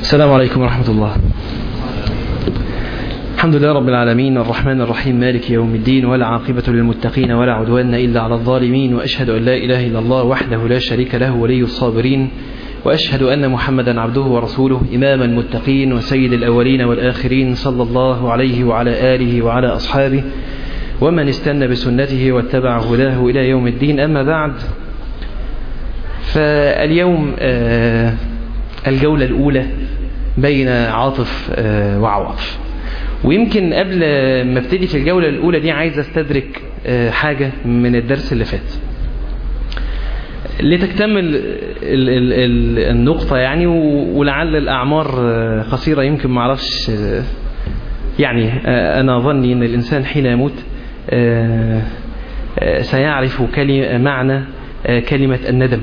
السلام عليكم ورحمة الله. الحمد لله رب العالمين الرحمن الرحيم مالك يوم الدين، ولا عاقبة للمتقين ولا عدوان إلا على الظالمين، وأشهد أن لا إله إلا الله وحده لا شريك له ولي الصابرين، وأشهد أن محمدا عبده ورسوله إمام المتقين وسيد الأولين والآخرين، صلى الله عليه وعلى آله وعلى أصحابه ومن استنى بسنته واتبع هداه إلى يوم الدين. أما بعد، فاليوم الجولة الأولى بين عاطف وعواطف. ويمكن قبل ما ابتدي في الجولة الأولى دي عايز استدرك حاجة من الدرس اللي فات لتكتمل النقطة يعني، ولعل الأعمار قصيرة، يمكن معرفش يعني. أنا ظني أن الإنسان حين يموت سيعرف معنى كلمة الندم.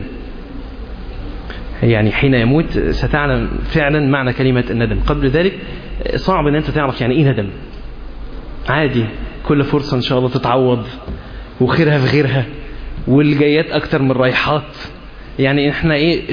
يعني حين يموت ستعلم فعلا معنى كلمة الندم. قبل ذلك صعب ان انت تعرف يعني ايه ندم. عادي، كل فرصة ان شاء الله تتعوض، وخيرها في غيرها، والجايات اكتر من رايحات. يعني احنا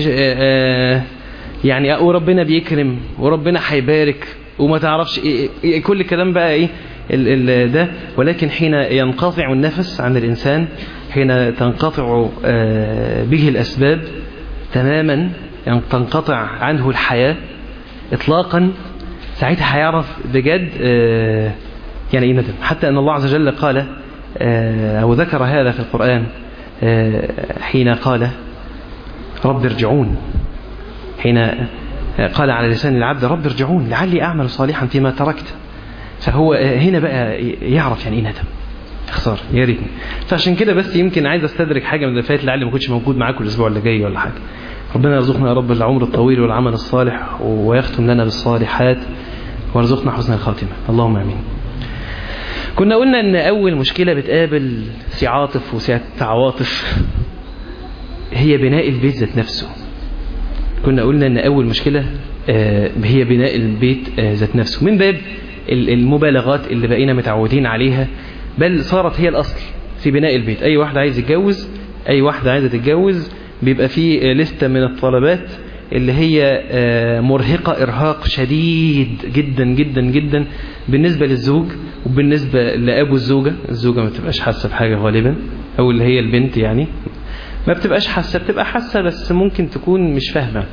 يعني وربنا بيكرم وربنا هيبارك وما تعرفش إيه كل الكلام بقى ايه ده. ولكن حين ينقطع النفس عن الانسان، حين تنقطع به الاسباب تماما، يعني تنقطع عنه الحياة اطلاقا، ساعتها هيعرف بجد يعني ايه ندم. حتى ان الله عز وجل قال او ذكر هذا في القرآن حين قال رب ارجعون، حين قال على لسان العبد رب ارجعون لعلي اعمل صالحا فيما تركت. فهو هنا بقى يعرف يعني ايه ندم. خسارة، يا ريتني. فعشان كده بس يمكن عايز استدرك حاجة من اللي فات، لعلي ما كنتش موجود معاكم الاسبوع اللي جاي ولا حاجة. ربنا يرزقنا يا رب العمر الطويل والعمل الصالح، ويختم لنا بالصالحات، ويرزقنا حسن الخاتمة، اللهم امين. كنا قلنا ان اول مشكلة بتقابل في عاطف وسعة عواطف هي بناء البيت ذات نفسه. كنا قلنا ان اول مشكلة هي بناء البيت ذات نفسه، من باب المبالغات اللي بقينا متعودين عليها، بل صارت هي الأصل في بناء البيت. أي واحد عايز يتجوز، أي واحدة عايزة تتجوز، بيبقى فيه لستة من الطلبات اللي هي مرهقة إرهاق شديد جدا جدا جدا بالنسبة للزوج، وبالنسبة لأبو الزوجة. الزوجة ما بتبقاش حاسة بحاجة غالبا، أو اللي هي البنت يعني ما بتبقاش حاسة، بتبقى حاسة بس ممكن تكون مش فاهمة،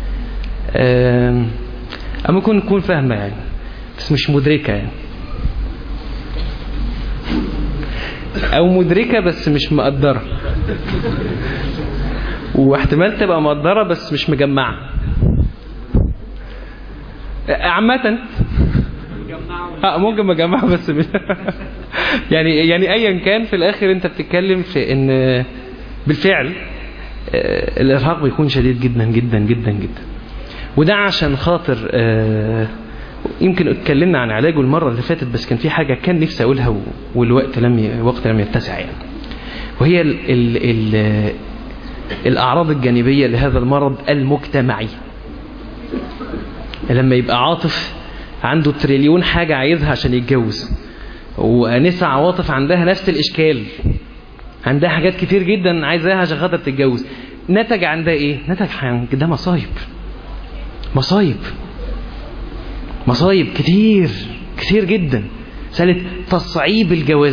أو ممكن تكون فاهمة يعني بس مش مدركة يعني، او مدركة بس مش مقدرة، واحتمال تبقى مقدرة بس مش مجمعة. عامة ممكن مجمعة بس يعني ايا كان، في الاخر انت بتتكلم في ان بالفعل الارهاق بيكون شديد جدا جدا جدا جدا. وده عشان خاطر يمكن اتكلمنا عن علاجه المرة اللي فاتت، بس كان في حاجة كان نفسي أقولها والوقت لم يتسع يعني، وهي الأعراض الجانبية لهذا المرض المجتمعي. لما يبقى عاطف عنده تريليون حاجة عايزها عشان يتجوز، ونسى عواطف عندها نفس الإشكال، عندها حاجات كتير جدا عايزاها عشان خاطر تتجوز، نتج عندها إيه؟ نتج ده مصايب كتير كتير جدا. سألت تصعيب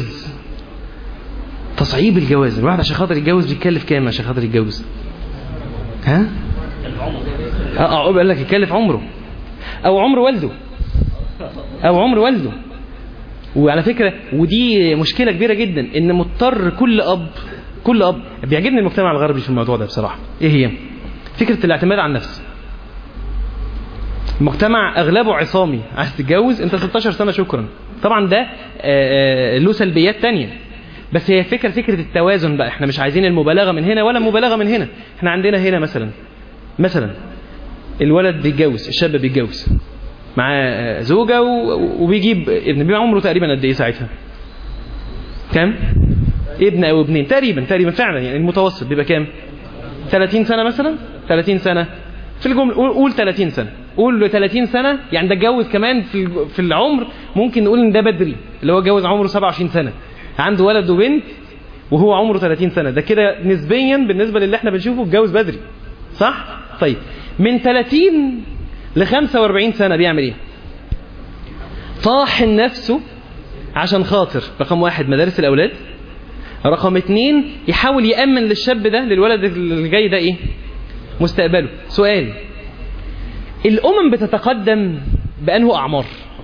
الجواز. الواحد عشان خاطر يتجوز بيتكلف كام عشان خاطر يتجوز؟ ها؟ قال لك يكلف عمره، او عمر والده. وعلى فكرة ودي مشكلة كبيرة جدا، ان مضطر كل اب بيعجبني المجتمع الغربي في الموضوع ده بصراحة. ايه هي فكرة الاعتماد على النفس؟ المجتمع اغلبه عصامي، عايز تتجوز انت 16 سنة شكرا. طبعا ده له سلبيات تانية، بس هي فكرة التوازن بقى. احنا مش عايزين المبالغة من هنا ولا المبالغة من هنا. احنا عندنا هنا مثلا الولد بيتجوز، الشاب بيتجوز مع زوجة وبيجيب ابن، بيبقى عمره تقريبا قد ايه ساعتها؟ كام؟ ابن او ابنين تقريبا فعلا يعني. المتوسط بيبقى كام؟ 30 سنة مثلا، 30 سنة في الجملة. قول 30 سنة، قول 30 سنة يعني. ده اتجوز كمان في العمر، ممكن نقول ان ده بدري، اللي هو اتجوز عمره 27 سنة، عنده ولد وبنت وهو عمره 30 سنة. ده كده نسبيا بالنسبة للي احنا بنشوفه اتجوز بدري، صح؟ طيب من 30 ل45 سنة بيعمل ايه؟ طاحن نفسه عشان خاطر رقم 1 مدارس الأولاد، رقم 2 يحاول يأمن للشاب ده للولد اللي جاي ده ايه؟ مستقبله. سؤال، الأمم بتتقدم بأنه أعمار؟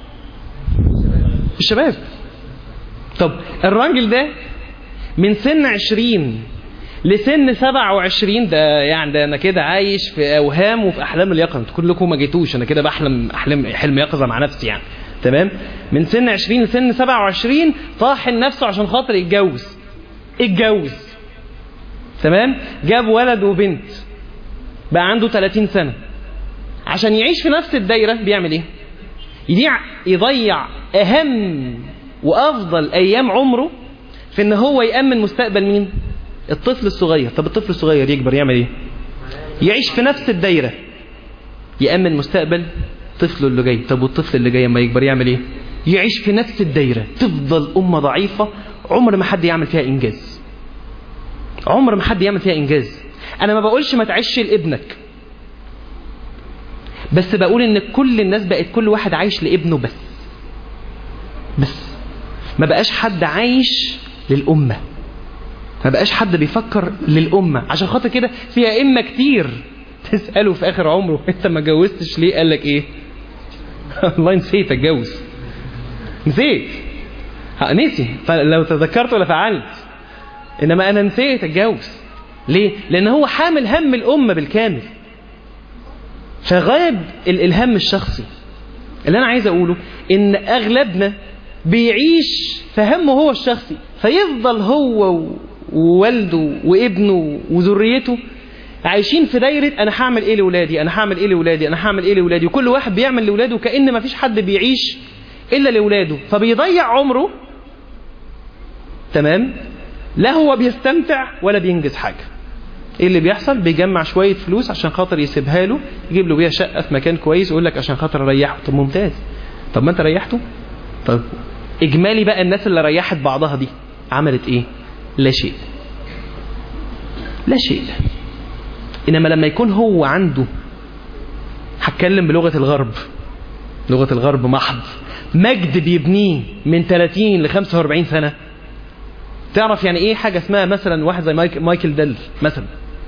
الشباب. طب الراجل ده من سن 20 لسن 27، ده يعني ده انا كده عايش في اوهام وفي احلام اليقظه. انتوا كلكم ما جيتوش، انا كده بحلم حلم يقظه مع نفسي يعني. تمام؟ من سن 20 لسن 27 طاحن نفسه عشان خاطر اتجوز. تمام؟ جاب ولد وبنت، بقى عنده 30 سنه. عشان يعيش في نفس الدايره بيعمل ايه؟ يضيع اهم وافضل ايام عمره في ان هو يأمن مستقبل مين؟ الطفل الصغير. طب الطفل الصغير يكبر يعمل ايه؟ يعيش في نفس الدايرة، يأمن مستقبل طفله اللي جاي. طب والطفل اللي جاي لما يكبر يعمل ايه؟ يعيش في نفس الدايرة. تفضل أمة ضعيفة عمر ما حد يعمل فيها إنجاز. عمر ما حد يعمل فيها إنجاز. أنا ما بقولش ما تعيش لابنك، بس بقول إن كل الناس بقت كل واحد عايش لابنه بس ما بقاش حد عايش للأمة، ما بقاش حد بيفكر للأمة. عشان خاطر كده في أئمة كتير تسأله في آخر عمره أنت ما جوزتش ليه؟ قال لك إيه؟ الله نسيت أتجوز، نسيت، نسي، فلو تذكرت ولا فعلت، إنما أنا نسيت أتجوز. ليه؟ لأن هو حامل هم الأمة بالكامل، فغاب الهم الشخصي. اللي أنا عايز أقوله إن أغلبنا بيعيش في همه هو الشخصي، فيفضل هو ووالده وابنه وذريته عايشين في دايرة أنا هعمل إيه لولادي، أنا هعمل إيه لولادي، أنا هعمل إيه لولادي، وكل واحد بيعمل لولاده كأن ما فيش حد بيعيش إلا لولاده، فبيضيع عمره. تمام؟ لا هو بيستمتع ولا بينجز حاجة. إيه اللي بيحصل؟ بيجمع شوية فلوس عشان خاطر يسيبها له، يجيب له بيها شقة في مكان كويس ويقول لك عشان خاطر أريحه. طب ممتاز، طب ما أنت ريحته. طب إجمالي بقى الناس اللي ريحت بعضها دي عملت إيه؟ لا شيء، لا شيء. إنما لما يكون هو عنده، هتكلم بلغة الغرب، لغة الغرب محض، مجد بيبنيه من 30 ل 45 سنة. تعرف يعني إيه حاجة اسمها مثلا واحد زي مايكل ديل مثلا؟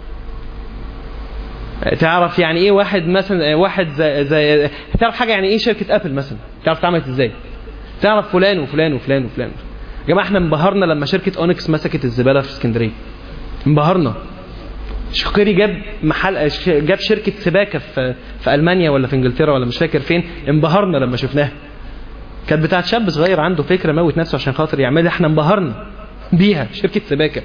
تعرف يعني إيه واحد مثلا، واحد زي تعرف حاجة يعني إيه شركة أبل مثلا؟ تعرف اتعملت إزاي؟ تعرف فلان وفلان وفلان وفلان. يا جماعة احنا انبهرنا لما شركة اونكس مسكت الزبالة في اسكندرية، انبهرنا. شقيري جاب شركة سباكة في ألمانيا ولا في انجلترا ولا مش فاكر فين، انبهرنا لما شفناها. كانت بتاعت شاب صغير عنده فكرة موت نفسه عشان خاطر يعملها، احنا انبهرنا بيها، شركة سباكة.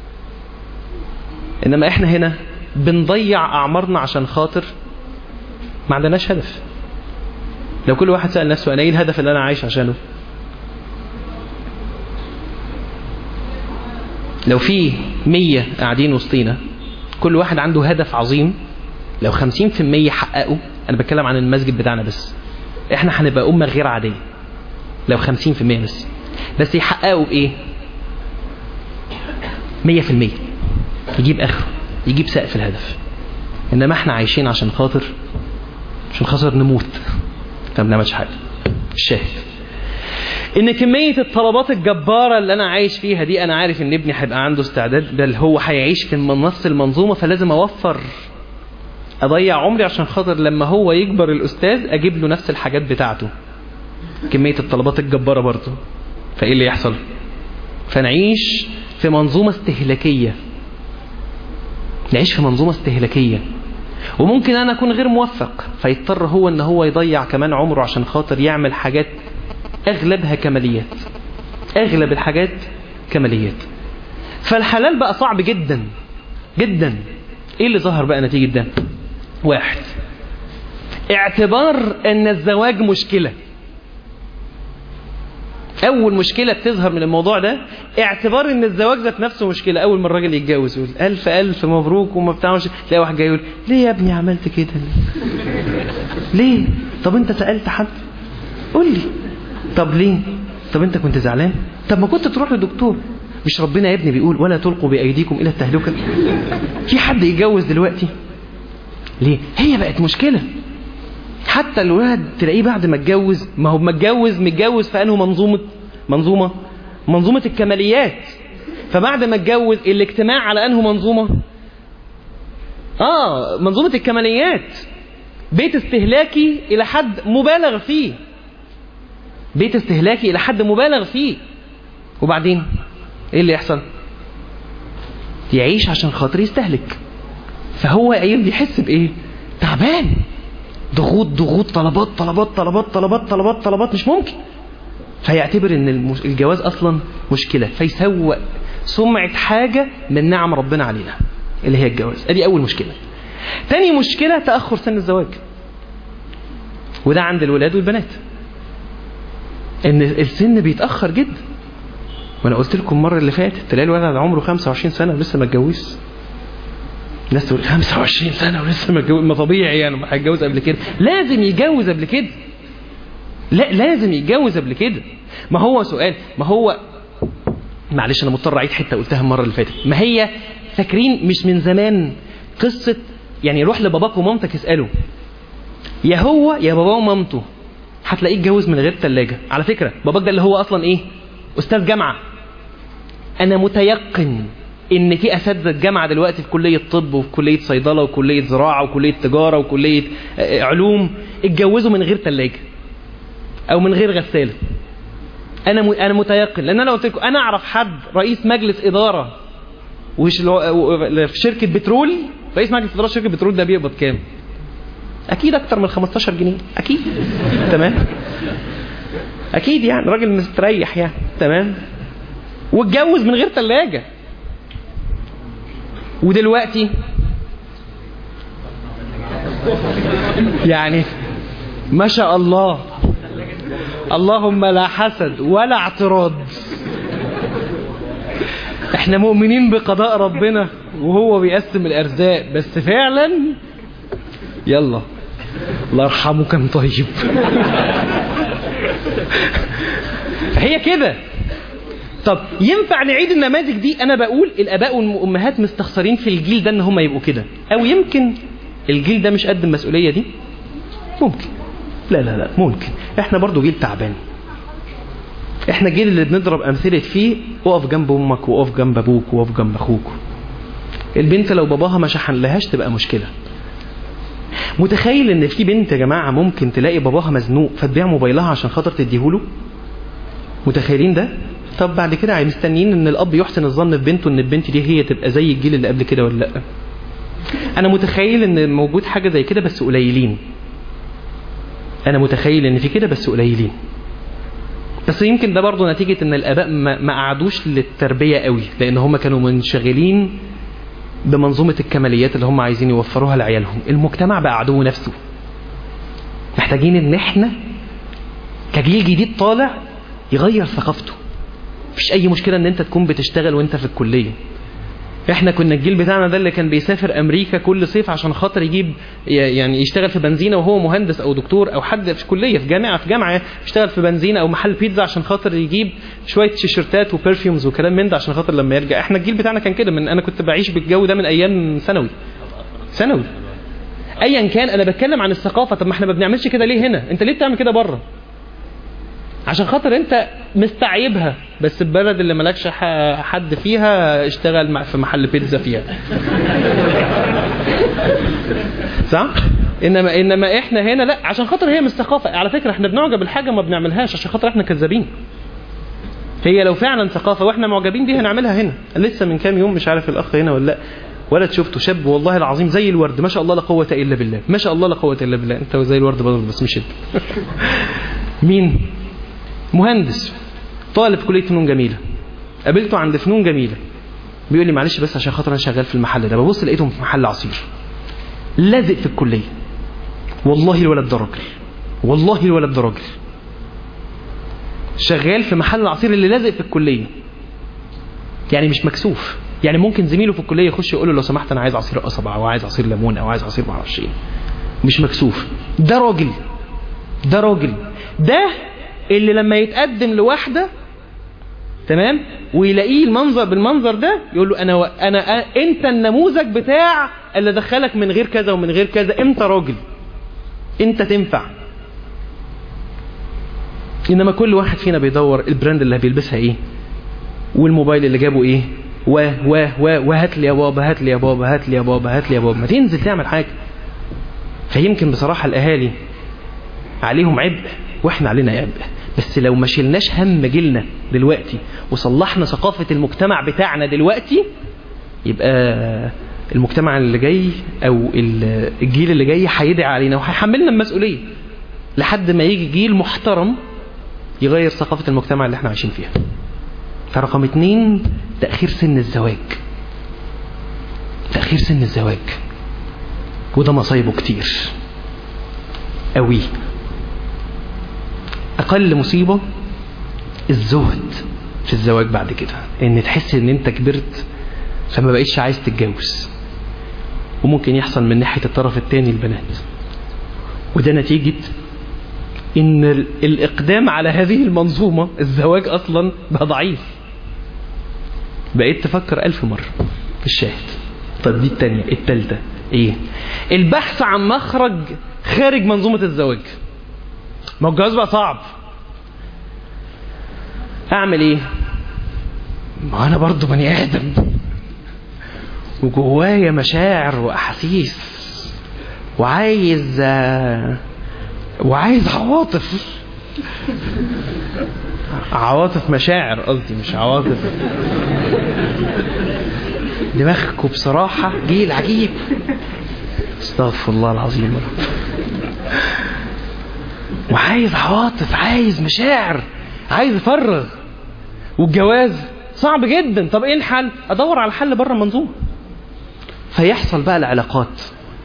انما احنا هنا بنضيع اعمارنا عشان خاطر ما عندناش هدف. لو كل واحد سأل نفسه انا ايه الهدف اللي انا عايش عشانه؟ لو في 100 قاعدين وسطينا كل واحد عنده هدف عظيم، لو 50% حققوا، انا بتكلم عن المسجد بتاعنا بس، احنا هنبقى أمة غير عادية. لو 50% بس يحققوا بايه؟ 100% يجيب اخره، يجيب سقف الهدف. انما احنا عايشين عشان خاطر نموت، ما بنعملش حاجة. الشاهد ان كمية الطلبات الجبارة اللي انا عايش فيها دي، انا عارف ان ابني هيبقى عنده استعداد، بل هو هيعيش في نص المنظومة، فلازم اوفر، اضيع عمري عشان خاطر لما هو يكبر الاستاذ اجيب له نفس الحاجات بتاعته. كمية الطلبات الجبارة برضه، فايه اللي يحصل؟ فنعيش في منظومة استهلاكية، نعيش في منظومة استهلاكية. وممكن انا اكون غير موفق، فيضطر هو ان هو يضيع كمان عمره عشان خاطر يعمل حاجات اغلبها كماليات، اغلب الحاجات كماليات. فالحلال بقى صعب جدا جدا. ايه اللي ظهر بقى نتيجة ده؟ 1 اعتبار ان الزواج مشكلة. اول مشكلة بتظهر من الموضوع ده اعتبار ان الزواج ذات نفسه مشكلة. اول ما الراجل يتجوز يقول الف الف مبروك وما بتاعش، تلاقي واحد جاي يقول ليه يا ابني عملت كده ليه؟ طب انت سألت حد؟ قول لي. طب ليه؟ طب انت كنت زعلان؟ طب ما كنت تروح لدكتور. مش ربنا يا ابني بيقول ولا تلقوا بأيديكم إلى التهلكة؟ في حد يتجوز دلوقتي ليه؟ هي بقت مشكلة. حتى الولد تلاقيه بعد ما اتجوز، ما هو متجوز في انه منظومة الكماليات. فبعد ما اتجوز الاجتماع على انه منظومة الكماليات، بيت استهلاكي الى حد مبالغ فيه. وبعدين ايه اللي يحصل؟ يعيش عشان خاطر يستهلك. فهو يحس بايه؟ تعبان، ضغوط، طلبات مش ممكن. فيعتبر ان الجواز اصلا مشكلة، فيسوء سمعة حاجة من نعم ربنا علينا اللي هي الجواز. ادي اول مشكلة. تاني مشكلة تأخر سن الزواج، وده عند الولاد والبنات، ان السن بيتأخر جدا. وانا قلت لكم المرة اللي فاتت تلاقي الولد عمره 25 سنة ولسه ما اتجوزش. الناس تقول 25 سنة ولسه ما اتجوز، ما طبيعي يعني ما هيتجوز قبل كده. لازم يتجوز قبل كده. لا، لازم يتجوز قبل كده. ما هو سؤال، ما هو معلش انا مضطر اعيد حته قلتها المره اللي فاتت. ما هي فاكرين مش من زمان قصه يعني روح لباباك ومامتك اساله، يا هو يا بابا ومامته هتلاقيه اتجوز من غير ثلاجه. على فكره باباك ده اللي هو اصلا ايه؟ استاذ جامعه. انا متيقن ان في اساتذه جامعه دلوقتي في كليه طب وفي كليه صيدله وكليه زراعه وكليه تجاره وكليه علوم اتجوزوا من غير ثلاجه او من غير غساله. انا متيقن، لان انا قلت لكم انا اعرف حد رئيس مجلس اداره في شركه بترول. رئيس مجلس اداره شركه بترول ده بيقبض كام؟ اكيد اكتر من 15 جنيه اكيد. تمام، اكيد يعني راجل مستريح يعني. تمام، واتجوز من غير ثلاجه. ودلوقتي يعني ما شاء الله، اللهم لا حسد ولا اعتراض. احنا مؤمنين بقضاء ربنا وهو بيقسم الارزاق، بس فعلا يلا الله يرحمه كان طيب. هي كده. طب ينفع نعيد النماذج دي؟ انا بقول الاباء والامهات مستخسرين في الجيل ده ان هم يبقوا كده، او يمكن الجيل ده مش قد المسؤولية دي. ممكن، لا ممكن. احنا برضو جيل تعبان. احنا الجيل اللي بنضرب امثلة فيه اقف جنب امك واقف جنب ابوك واقف جنب اخوك. البنت لو باباها ما شحن لهاش تبقى مشكلة. متخيل ان في بنت يا جماعة ممكن تلاقي باباها مزنوق فتبيع موبايلها عشان خاطر تديهوله؟ متخيلين ده؟ طب بعد كده مستنيين ان الاب يحسن الظن ببنته ان البنت دي هي تبقى زي الجيل اللي قبل كده ولا لا؟ انا متخيل ان موجود حاجة زي كده بس قليلين. انا متخيل ان في كده بس قليلين. بس يمكن ده برضو نتيجة ان الاباء ما قعدوش للتربية قوي، لان هم كانوا منشغلين بمنظومة الكماليات اللي هم عايزين يوفروها لعيالهم. المجتمع بقى عدو نفسه. محتاجين ان احنا كجيل جديد طالع يغير ثقافته. مفيش اي مشكلة ان انت تكون بتشتغل وانت في الكلية. احنا كنا الجيل بتاعنا ده اللي كان بيسافر امريكا كل صيف عشان خاطر يجيب يعني يشتغل في بنزينة وهو مهندس او دكتور او حد في كلية في جامعة يشتغل في بنزينة او محل بيتزا عشان خاطر يجيب شوية تيشيرتات وبرفيومز وكلام من ده عشان خاطر لما يرجع. احنا الجيل بتاعنا كان كده. انا كنت بعيش بالجو ده من ايام ثانوي. ايا كان انا بتكلم عن الثقافة. طب ما احنا ما بنعملش كده ليه هنا؟ انت ليه بتعمل كده بره؟ عشان خاطر انت مستعيبها، بس البلد اللي مالكش حد فيها اشتغل في محل بيتزا فيها. صح؟ انما احنا هنا لا، عشان خاطر هي مش ثقافة. على فكرة احنا بنعجب بالحاجة ما بنعملهاش عشان خاطر احنا كذابين. هي لو فعلا ثقافة واحنا معجبين بيها نعملها هنا. لسه من كام يوم مش عارف الاخ هنا ولا لا، ولد شفته شاب والله العظيم زي الورد، ما شاء الله لا قوة الا بالله، ما شاء الله لا قوة الا بالله. انت زي الورد برضه بس مش انت. مين؟ مهندس طالب في كلية فنون جميلة. قابلته عند فنون جميلة بيقول لي معلش بس عشان خاطر انا شغال في المحل ده. ببص لقيتهم في محل عصير لازق في الكلية. والله الولد ده راجل شغال في محل العصير اللي لازق في الكلية. يعني مش مكسوف. يعني ممكن زميله في الكلية يخش يقول له لو سمحت انا عايز عصير قصب او عايز عصير ليمون او عايز عصير معرفش ايه. مش مكسوف. ده راجل. ده اللي لما يتقدم لواحدة تمام ويلاقيه بالمنظر ده يقول له انا انت النموذج بتاع اللي دخلك من غير كذا ومن غير كذا. انت راجل. انت تنفع. انما كل واحد فينا بيدور البراند اللي بيلبسها ايه، والموبايل اللي جابه ايه، وهات لي يا بابا، هات لي يا بابا، هات لي يا بابا، هات لي يا بابا. ما تنزل تعمل حاجه. فيمكن بصراحه الاهالي عليهم عبء واحنا علينا عبء، بس لو ما شلناش هم جيلنا دلوقتي وصلحنا ثقافه المجتمع بتاعنا دلوقتي، يبقى المجتمع اللي جاي او الجيل اللي جاي هيدعي علينا وهيحملنا المسؤوليه لحد ما يجي جيل محترم يغير ثقافه المجتمع اللي احنا عايشين فيها. فرقم 2 تأخير سن الزواج. تأخير سن الزواج وده مصايبه كتير قوي. أقل مصيبة الزهد في الزواج بعد كده، إن تحس إن أنت كبرت فما بقيتش عايز تتجوز. وممكن يحصل من ناحية الطرف الثاني البنات، وده نتيجة إن الإقدام على هذه المنظومة الزواج أصلا بقى ضعيف. بقيت تفكر 1000 مرة في الشاهد. طب دي الثانية. الثالثة إيه؟ البحث عن مخرج خارج منظومة الزواج. ما الجواز بقى صعب، أعمل إيه؟ ما أنا برضو بني آدم وجوايا مشاعر وأحاسيس وعايز عواطف مشاعر قصدي، مش عواطف. دماغكم بصراحة جيل عجيب. استغفر الله العظيم. وعايز عواطف، عايز مشاعر، عايز افرغ. والجواز صعب جدا. طب ايه الحل؟ ادور على حل بره المنظومة. فيحصل بقى العلاقات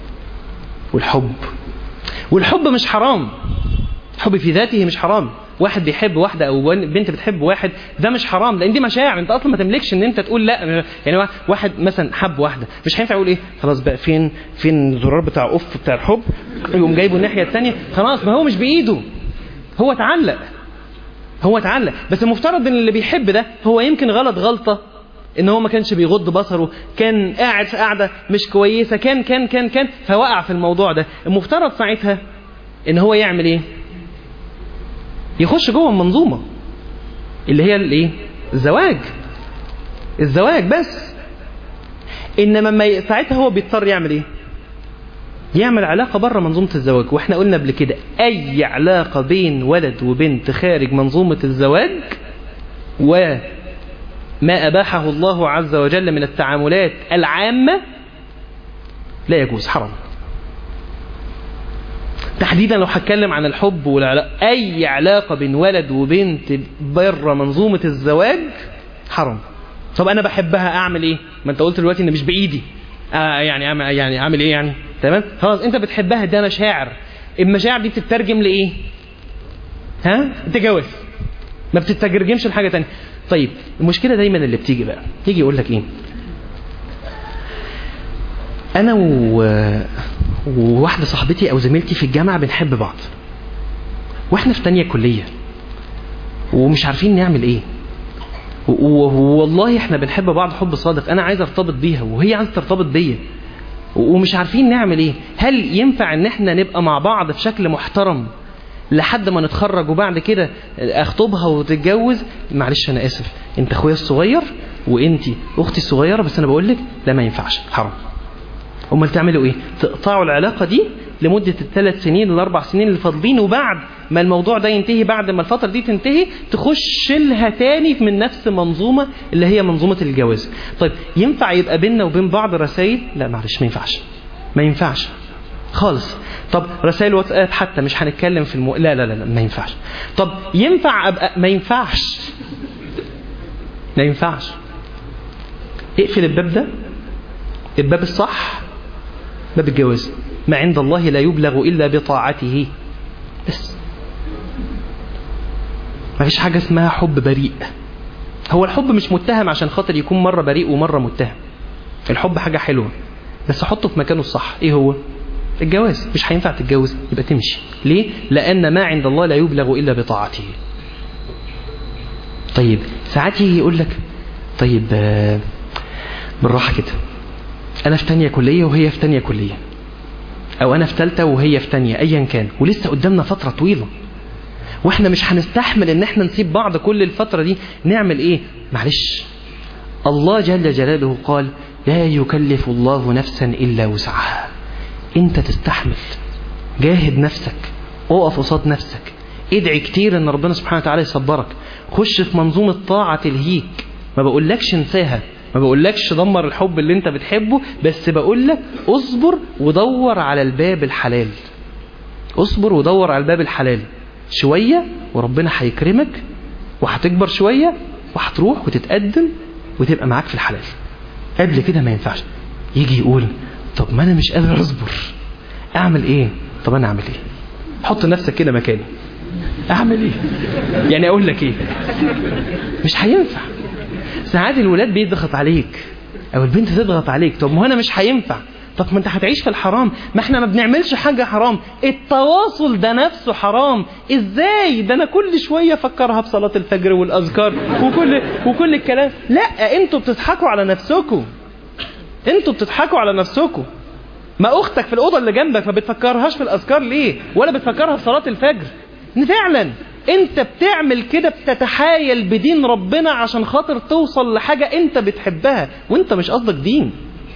والحب مش حرام. الحب في ذاته مش حرام. واحد بيحب واحدة او بنت بتحب واحد، ده مش حرام، لان دي مشاعر. انت اصلا ما تملكش ان انت تقول لا. يعني واحد مثلا حب واحدة، مش هينفع يقول ايه خلاص بقى فين الزرار بتاع اوف بتاع الحب، يقوم جايبه الناحية الثانية. خلاص، ما هو مش بايده، هو اتعلق. بس المفترض ان اللي بيحب ده هو يمكن غلطة ان هو ما كانش بيغض بصره، كان قاعد في قاعدة مش كويسة، كان فوقع في الموضوع ده. المفترض ساعتها ان هو يعمل ايه؟ يخش جوه المنظومة اللي هي الايه؟ الزواج بس. انما ساعتها هو بيضطر يعمل ايه؟ يعمل علاقة بره منظومة الزواج. واحنا قلنا قبل كده اي علاقة بين ولد وبنت خارج منظومة الزواج وما اباحه الله عز وجل من التعاملات العامة لا يجوز، حرام. تحديدا لو هتكلم عن الحب والعلاقة، اي علاقة بين ولد وبنت بره منظومة الزواج حرام. طب انا بحبها اعمل ايه؟ ما انت قلت دلوقتي ان مش بايدي. يعني اعمل ايه يعني؟ تمام، خلاص انت بتحبها، ده مشاعر. المشاعر دي بتترجم لايه؟ انت جواز، ما بتترجمش لحاجة تانية. طيب المشكلة دايما اللي بتيجي بقى، يجي يقول لك ايه؟ انا وواحدة صاحبتي او زميلتي في الجامعة بنحب بعض، واحنا في تانية كلية ومش عارفين نعمل ايه. والله احنا بنحب بعض حب صادق، انا عايز ارتبط بيها وهي عايزة ترتبط بيا، ومش عارفين نعمل ايه. هل ينفع ان احنا نبقى مع بعض في شكل محترم لحد ما نتخرج وبعد كده اخطبها وتتجوز؟ معلش انا اسف، انت اخويا الصغير وانت اختي الصغيرة، بس انا بقولك ده ما ينفعش، حرام. امال تعملوا ايه؟ تقطعوا العلاقة دي لمدة 3 سنين ل4 سنين اللي فاضلين، وبعد ما الموضوع ده ينتهي، بعد ما الفترة دي تنتهي، تخش لها تاني من نفس منظومة اللي هي منظومة الجواز. طيب ينفع يبقى بيننا وبين بعض رسائل؟ لا معلش، ما ينفعش خالص. طب رسائل واتساب حتى مش هنتكلم في لا ما ينفعش. طب ينفع ابقى؟ ما ينفعش. اقفل الباب ده، الباب الصح باب الجواز. ما عند الله لا يبلغ إلا بطاعته. بس ما فيش حاجة اسمها حب بريء. هو الحب مش متهم عشان خاطر يكون مرة بريء ومرة متهم. الحب حاجة حلوة بس حطه في مكانه الصح. ايه هو؟ الجواز. مش هينفع تتجوز يبقى تمشي. ليه؟ لأن ما عند الله لا يبلغ إلا بطاعته. طيب ساعات يجي يقول لك طيب بالراحة كده، أنا في تانية كلية وهي في تانية كلية، او انا في ثالثه وهي في ثانيه، ايا كان، ولسه قدامنا فتره طويله، واحنا مش هنستحمل ان احنا نسيب بعض كل الفتره دي. نعمل ايه؟ معلش، الله جل جلاله قال لا يكلف الله نفسا الا وسعها. انت تستحمل، جاهد نفسك، اقف قصاد نفسك، ادعي كتير ان ربنا سبحانه وتعالى يصبرك، خش في منظومه طاعه تلهيك. ما بقولكش انساها، ما بقولكش دمر الحب اللي انت بتحبه، بس بقولك اصبر ودور على الباب الحلال. اصبر ودور على الباب الحلال شوية، وربنا هيكرمك، وهتكبر شوية، وهتروح وتتقدم وتبقى معاك في الحلال. قبل كده ما ينفعش. يجي يقول طب ما انا مش قادر اصبر، اعمل ايه؟ طب انا اعمل ايه؟ حط نفسك كده مكاني، اعمل ايه؟ يعني اقول لك ايه؟ مش هينفع. ساعات الولاد بيضغط عليك او البنت تضغط عليك، طب ما انا مش هينفع. طب ما انت هتعيش في الحرام، ما احنا ما بنعملش حاجة حرام، التواصل ده نفسه حرام. ازاي؟ ده انا كل شوية افكرها بصلاة الفجر والاذكار وكل الكلام. لا، انتوا بتضحكوا على نفسكم، انتوا بتضحكوا على نفسكم. ما اختك في الاوضه اللي جنبك ما بتفكرهاش في الاذكار ليه؟ ولا بتفكرها في صلاة الفجر؟ ان فعلا انت بتعمل كده، بتتحايل بدين ربنا عشان خاطر توصل لحاجة انت بتحبها وانت مش قصدك دين.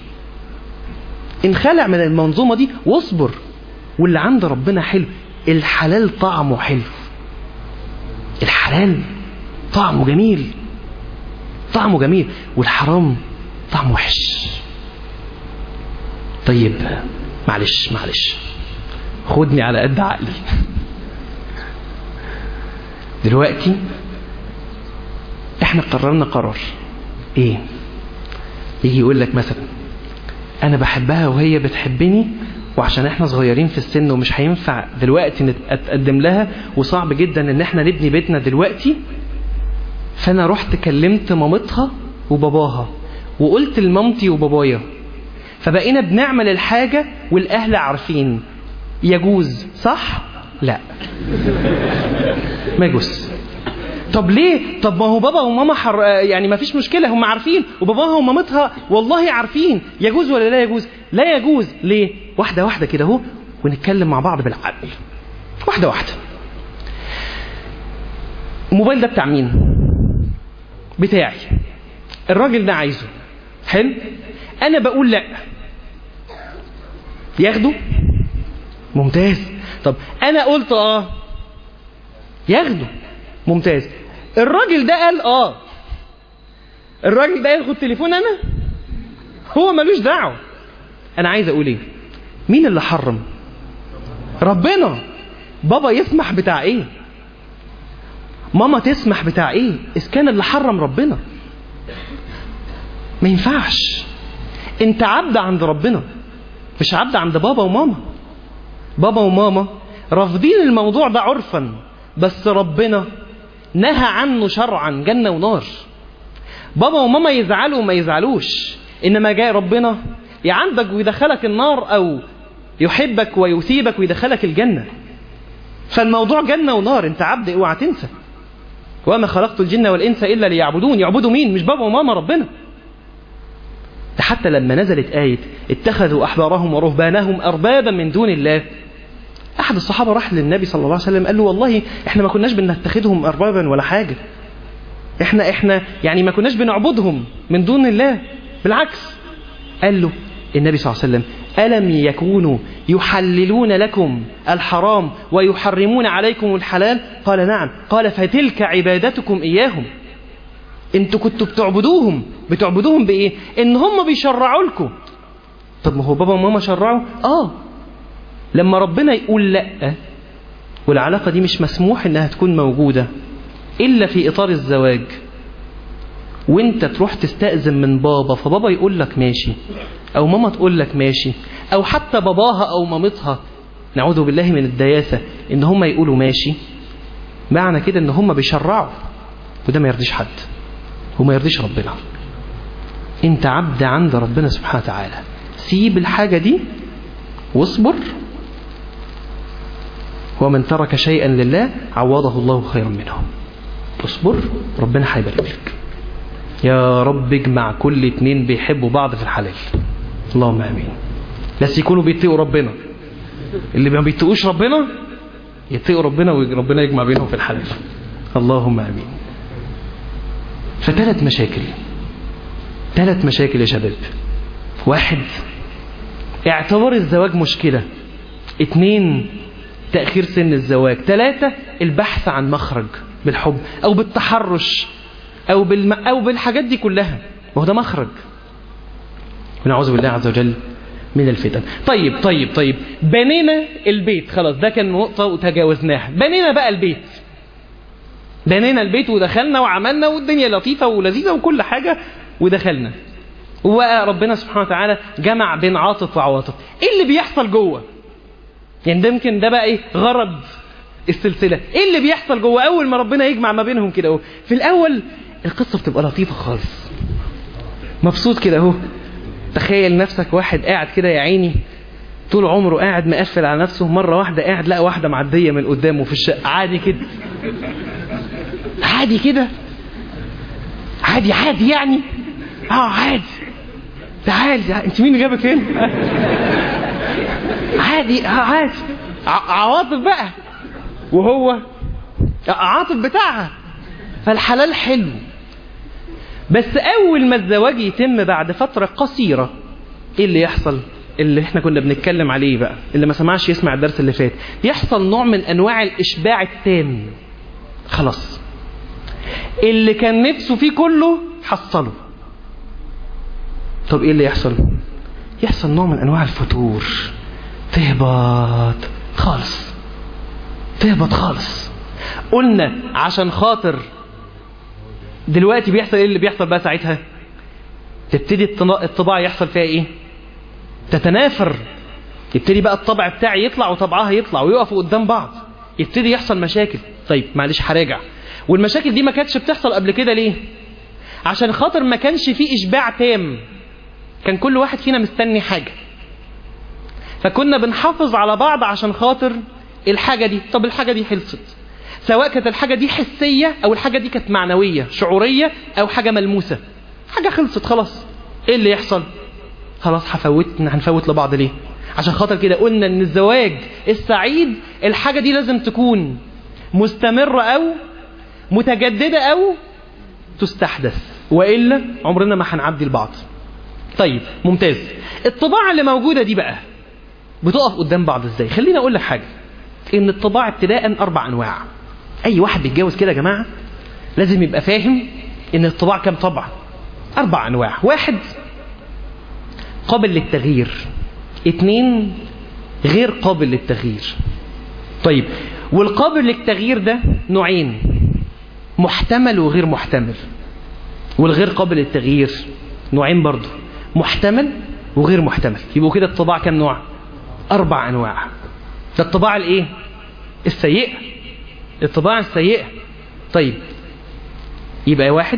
انخلع من المنظومة دي واصبر، واللي عند ربنا حلو. الحلال طعمه حلو، الحلال طعمه جميل، طعمه جميل، والحرام طعمه وحش. طيب معلش خدني على قد عقلي. دلوقتي احنا قررنا قرار ايه؟ يجي يقول لك مثلا انا بحبها وهي بتحبني، وعشان احنا صغيرين في السن ومش هينفع دلوقتي نتقدم لها، وصعب جدا ان احنا نبني بيتنا دلوقتي، فانا رحت كلمت مامتها وباباها وقلت لمامتي وبابايا، فبقينا بنعمل الحاجة والاهل عارفين. يجوز صح؟ لا، ما يجوز. طب ليه؟ طب ما هو بابا وماما يعني ما فيش مشكلة، هم عارفين، وباباها ومامتها والله عارفين. يجوز ولا لا يجوز؟ لا يجوز. ليه؟ واحدة واحدة كده اهو، ونتكلم مع بعض بالعقل، واحدة واحدة. الموبايل ده بتاع مين؟ بتاعي. الراجل ده عايزه، حلو، انا بقول لا، ياخده؟ ممتاز. طب انا قلت ياخده، ممتاز. الراجل ده قال الراجل ده ياخد تليفون انا؟ هو ملوش دعوه. انا عايز اقول ايه؟ مين اللي حرم؟ ربنا. بابا يسمح بتاع ايه؟ ماما تسمح بتاع ايه؟ اذا كان اللي حرم ربنا. ما ينفعش. انت عبد عند ربنا، مش عبد عند بابا وماما. بابا وماما رافضين الموضوع ده عرفا، بس ربنا نهى عنه شرعا، جنة ونار. بابا وماما يزعلوا وما يزعلوش، انما جاي ربنا يعندك ويدخلك النار، او يحبك ويثيبك ويدخلك الجنة. فالموضوع جنة ونار، انت عبد، اوعى تنسى. وما خلقت الجن والانس الا ليعبدون. يعبدوا مين؟ مش بابا وماما، ربنا. ده حتى لما نزلت آية اتخذوا أحبارهم ورهبانهم أربابا من دون الله، أحد الصحابة راح للنبي صلى الله عليه وسلم قال له والله إحنا ما كناش بنتخذهم أربابا ولا حاجة، إحنا يعني ما كناش بنعبدهم من دون الله، بالعكس. قال له النبي صلى الله عليه وسلم ألم يكونوا يحللون لكم الحرام ويحرمون عليكم الحلال؟ قال نعم. قال فتلك عبادتكم إياهم. انتوا كنتوا بتعبدوهم بايه؟ ان هم بيشرعوا لكم. طب ما هو بابا وماما شرعوا. لما ربنا يقول لا، والعلاقة دي مش مسموح انها تكون موجودة الا في اطار الزواج، وانت تروح تستأذن من بابا، فبابا يقول لك ماشي، او ماما تقول لك ماشي، او حتى باباها او مامتها، نعوذ بالله من الدياثة، ان هم يقولوا ماشي، معنى كده ان هم بيشرعوا، وده ما يرضيش حد وما يرضيش ربنا. انت عبد عند ربنا سبحانه وتعالى، سيب الحاجة دي واصبر، ومن ترك شيئا لله عوضه الله خيرا منه. اصبر، ربنا هيبارك لك. يا رب اجمع كل اتنين بيحبوا بعض في الحلال، اللهم امين. بس يكونوا بيتقوا ربنا، اللي ما بيتقوش ربنا يتقوا ربنا وربنا يجمع بينهم في الحلال. اللهم امين. ف3 مشاكل، 3 مشاكل يا شباب. 1 اعتبار الزواج مشكلة. 2 تأخير سن الزواج. 3 البحث عن مخرج بالحب او بالتحرش او بالحاجات دي كلها، وهو ده مخرج. ونعوذ بالله عز وجل من الفتن. طيب بنينا البيت خلاص، ده كان نقطة وتجاوزناها. بنينا بقى البيت، بنينا البيت ودخلنا وعملنا والدنيا لطيفة ولذيذة وكل حاجة ودخلنا، وربنا سبحانه وتعالى جمع بين عاطف وعواطف. ايه اللي بيحصل جوه؟ يعني ده يمكن ده بقى ايه غرض السلسلة. ايه اللي بيحصل جوه اول ما ربنا يجمع ما بينهم كده اهو؟ في الاول القصة بتبقى لطيفة خالص، مبسوط كده اهو. تخيل نفسك واحد قاعد كده يا عيني طول عمره قاعد مقفل على نفسه، مرة واحدة قاعد لقى واحدة معدية من قدامه في الشقة، عادي كده، عادي كده، عادي يعني، عادي. تعال انت مين جابك هنا؟ عادي عواطف بقى، وهو عاطف بتاعها. فالحلال حلو، بس اول ما الزواج يتم بعد فترة قصيرة ايه اللي يحصل؟ اللي احنا كنا بنتكلم عليه بقى، اللي ما سمعش يسمع الدرس اللي فات. يحصل نوع من انواع الاشباع التام. خلاص اللي كان نفسه فيه كله حصله. طب ايه اللي يحصل؟ يحصل نوع من انواع الفتور، تهبط خالص. قلنا عشان خاطر دلوقتي بيحصل ايه اللي بيحصل بقى ساعتها؟ تبتدي الطباع يحصل فيها ايه؟ تتنافر. يبتدي بقى الطبع بتاعي يطلع وطبعها يطلع ويقفوا قدام بعض، يبتدي يحصل مشاكل. طيب معلش هراجع. والمشاكل دي ما كانتش بتحصل قبل كده ليه؟ عشان خاطر ما كانش فيه إشباع تام، كان كل واحد فينا مستني حاجة، فكنا بنحافظ على بعض عشان خاطر الحاجة دي. طب الحاجة دي خلصت، سواء كانت الحاجة دي حسية أو الحاجة دي كانت معنوية شعورية أو حاجة ملموسة، حاجة خلصت خلاص. إيه اللي يحصل؟ خلاص هنفوت لبعض ليه؟ عشان خاطر كده قلنا إن الزواج السعيد الحاجة دي لازم تكون مستمرة أو متجددة أو تستحدث، وإلا عمرنا ما هنعدي لبعض. طيب ممتاز. الطباع اللي موجودة دي بقى بتقف قدام بعض ازاي؟ خلينا اقول لك حاجة، ان الطباع ابتداء 4 انواع. اي واحد بيتجوز كده يا جماعة لازم يبقى فاهم ان الطباع كم طبع؟ 4 انواع. 1 قابل للتغيير، 2 غير قابل للتغيير. طيب والقابل للتغيير ده نوعين، محتمل وغير محتمل. والغير قابل للتغيير نوعين برضو، محتمل وغير محتمل. يبقوا كده الطباع كم نوع؟ 4 انواع. ده الطباع الايه؟ السيئة، الطباع السيئة. طيب يبقى 1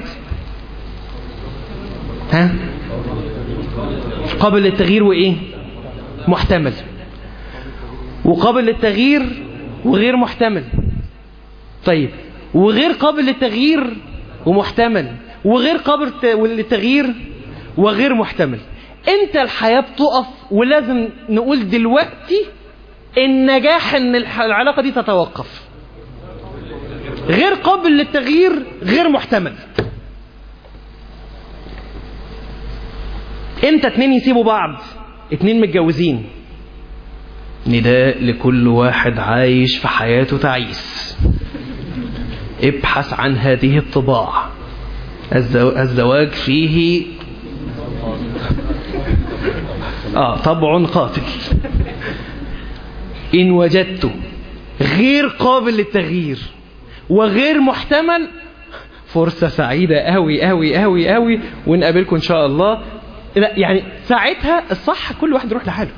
قابل للتغيير وايه؟ محتمل. وقابل للتغيير وغير محتمل. طيب وغير قابل للتغيير ومحتمل، وغير قابل للتغيير وغير محتمل. انت الحياة بتقف، ولازم نقول دلوقتي النجاح ان العلاقة دي تتوقف. غير قابل للتغيير غير محتمل. امتى 2 يسيبوا بعض؟ 2 متجوزين. نداء لكل واحد عايش في حياته تعيس، ابحث عن هذه الطباع. الزواج فيه طبع قاتل. إن وجدت غير قابل للتغيير وغير محتمل، فرصة سعيدة أوي أوي أوي أوي، ونقابلكم إن شاء الله. لا يعني ساعتها الصح كل واحد يروح لحاله.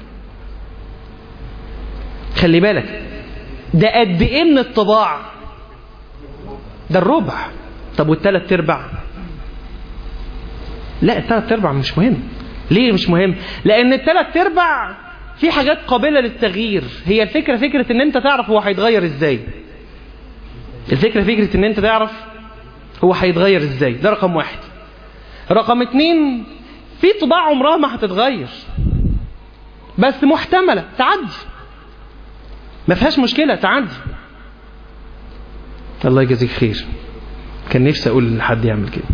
خلي بالك ده قد إيه من الطباع؟ ده الربع. طب والثلاث ارباع؟ لا الثلاث ارباع مش مهم. ليه مش مهم؟ لأن الثلاث ارباع في حاجات قابلة للتغيير. هي الفكرة فكرة ان انت تعرف هو هيتغير ازاي. الفكرة فكرة ان انت تعرف هو هيتغير ازاي. ده رقم 1. رقم 2 في طباع عمرها ما هتتغير، بس محتملة تعدي. ما فيهاش مشكلة، تعدي. الله يجزيك خير، كان نفسي اقول لحد يعمل كده.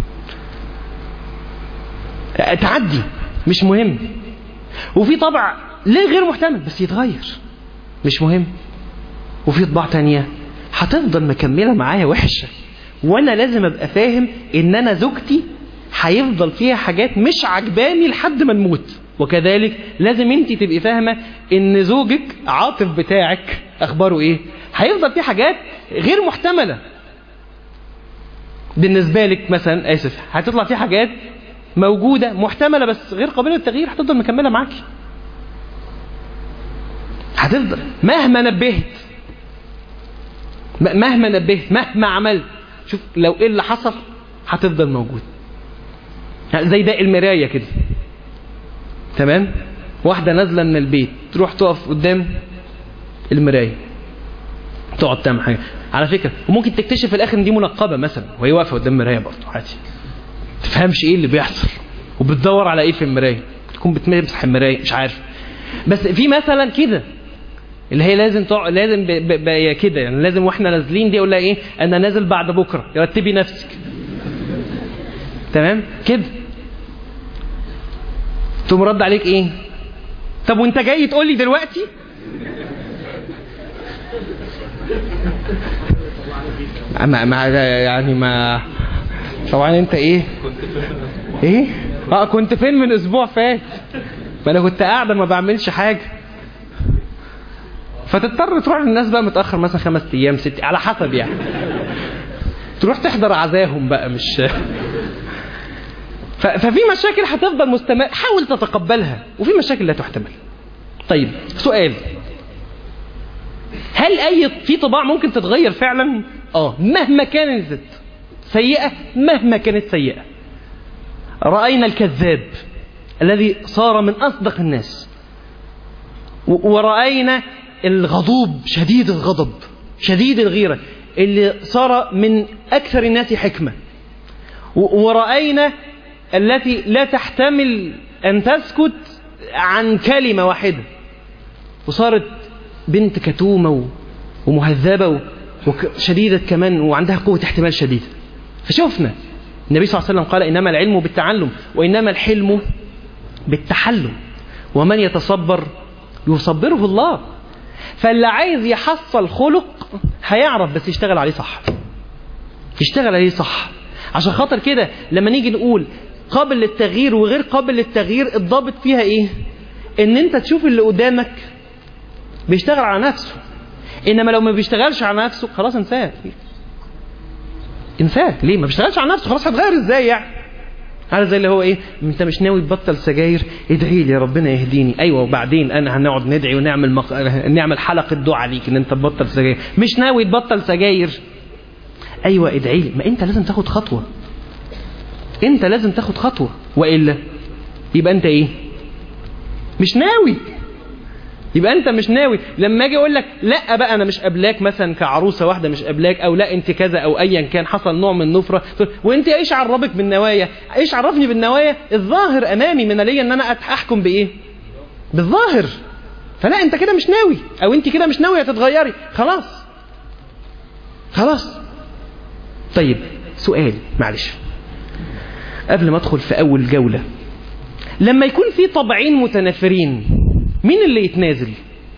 تعدي مش مهم. وفي طبع ليه غير محتمل بس يتغير مش مهم. وفي طباع تانية هتفضل مكملة معايا وحشة، وانا لازم ابقى فاهم ان انا زوجتي هيفضل فيها حاجات مش عجباني لحد ما نموت. وكذلك لازم انت تبقي فاهمة ان زوجك عاطف بتاعك اخباره ايه، هيفضل فيه حاجات غير محتملة بالنسبة لك. مثلا اسف، هتطلع فيه حاجات موجودة محتملة بس غير قابلة للتغيير، هتفضل مكملة معاكي. هتفضل مهما نبهت مهما عملت، شوف لو ايه اللي حصل هتفضل موجود. زي ده المراية كده، تمام؟ واحدة نازلة من البيت تروح تقف قدام المراية تقعد تعمل حاجة على فكرة، وممكن تكتشف في الاخر ان دي منقبة مثلا وهي واقفة قدام المراية برضه عادي، تفهمش ايه اللي بيحصل وبتدور على ايه في المراية، تكون بتمسح المراية مش عارف. بس في مثلا كده اللي هي لازم كده يعني، لازم واحنا نازلين دي اقول لها ايه، انا نازل بعد بكره رتبي نفسك، تمام كده. تقوم رد عليك ايه، طب وانت جاي تقول لي دلوقتي؟ ما طبعا انت ايه كنت فين من اسبوع فات؟ ما انا كنت قاعده ما بعملش حاجه. فتضطر تروح للناس بقى متأخر مثلا 5 أيام 6 على حسب يعني، تروح تحضر عزاهم بقى مش ففي مشاكل هتفضل مستمر، حاول تتقبلها، وفي مشاكل لا تحتمل. طيب سؤال، هل في طباع ممكن تتغير فعلا؟ مهما كانت سيئة، مهما كانت سيئة. رأينا الكذاب الذي صار من أصدق الناس، ورأينا الغضوب شديد الغضب شديد الغيرة اللي صار من أكثر الناس حكمة، ورأينا التي لا تحتمل أن تسكت عن كلمة واحدة وصارت بنت كتومة ومهذبة وشديدة كمان وعندها قوة احتمال شديدة. فشوفنا النبي صلى الله عليه وسلم قال إنما العلم بالتعلم وإنما الحلم بالتحلم، ومن يتصبر يصبره الله. فاللي عايز يحصل خلق هيعرف بس يشتغل عليه صح. عشان خاطر كده لما نيجي نقول قابل للتغيير وغير قابل للتغيير، الضابط فيها ايه؟ ان انت تشوف اللي قدامك بيشتغل على نفسه، انما لو ما بيشتغلش على نفسه خلاص انساه. ليه ما بيشتغلش على نفسه؟ خلاص هتغير ازاي يعني؟ عارف زي اللي هو ايه، انت مش ناوي تبطل سجاير، ادعي لي ربنا يهديني. ايوه وبعدين انا هنقعد ندعي ونعمل نعمل حلقه دعاء ليك ان انت تبطل سجاير. مش ناوي تبطل سجاير، ايوه ادعي لي. ما انت لازم تاخد خطوه، والا يبقى انت ايه؟ مش ناوي. يبقى انت مش ناوي. لما اجي اقول لك لا بقى انا مش قابلاك مثلا كعروسه واحده مش قابلاك، او لا انت كذا او ايا كان، حصل نوع من النفره، وانت ايش عرفك بالنوايا؟ ايش عرفني بالنوايا؟ الظاهر امامي من ليا ان انا احكم بايه؟ بالظاهر. فلا انت كده مش ناوي، او انت كده مش ناويه تتغيري. خلاص. طيب سؤال معلش قبل ما ادخل في اول جوله، لما يكون في طبعين متنافرين مين اللي يتنازل؟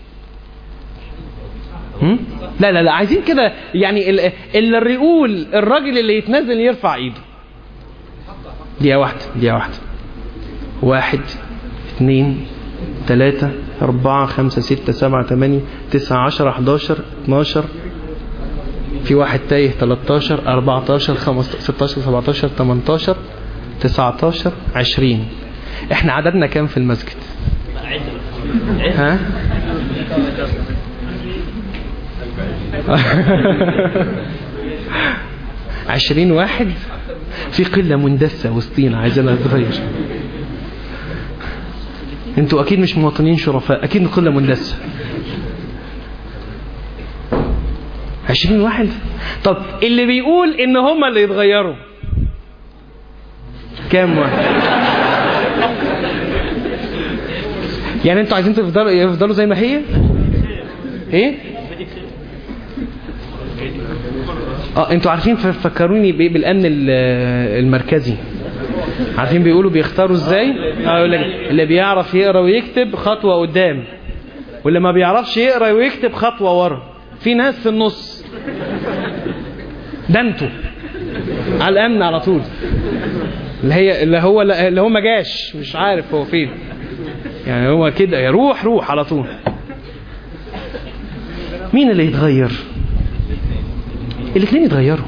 لا عايزين كده يعني اللي يقول الراجل اللي يتنازل يرفع ايده. دقيقة واحدة. 1 2 3 4 5 6 7 8 9 10 11 12 في واحد تايه 13 14 15 16 17 18 19 20. احنا عددنا كام في المسجد؟ ها 20 واحد. في قلة مندسة وسطينا عايزينها تتغير. انتوا اكيد مش مواطنين شرفاء، اكيد قلة مندسة. 20 واحد. طب اللي بيقول ان هم اللي يتغيروا كام واحد؟ يعني انتوا عايزين يفضلوا زي ما هي؟ ايه انتوا عارفين فكروني بالامن المركزي. عارفين بيقولوا بيختاروا ازاي؟ يقول لك اللي بيعرف يقرا ويكتب خطوه قدام، واللي ما بيعرفش يقرا ويكتب خطوه ورا، في ناس في النص. ده انتوا على الامن على طول، اللي هو ما جاش، مش عارف هو فين، يعني هو كده يروح على طول. مين اللي يتغير؟ الاثنين يتغيروا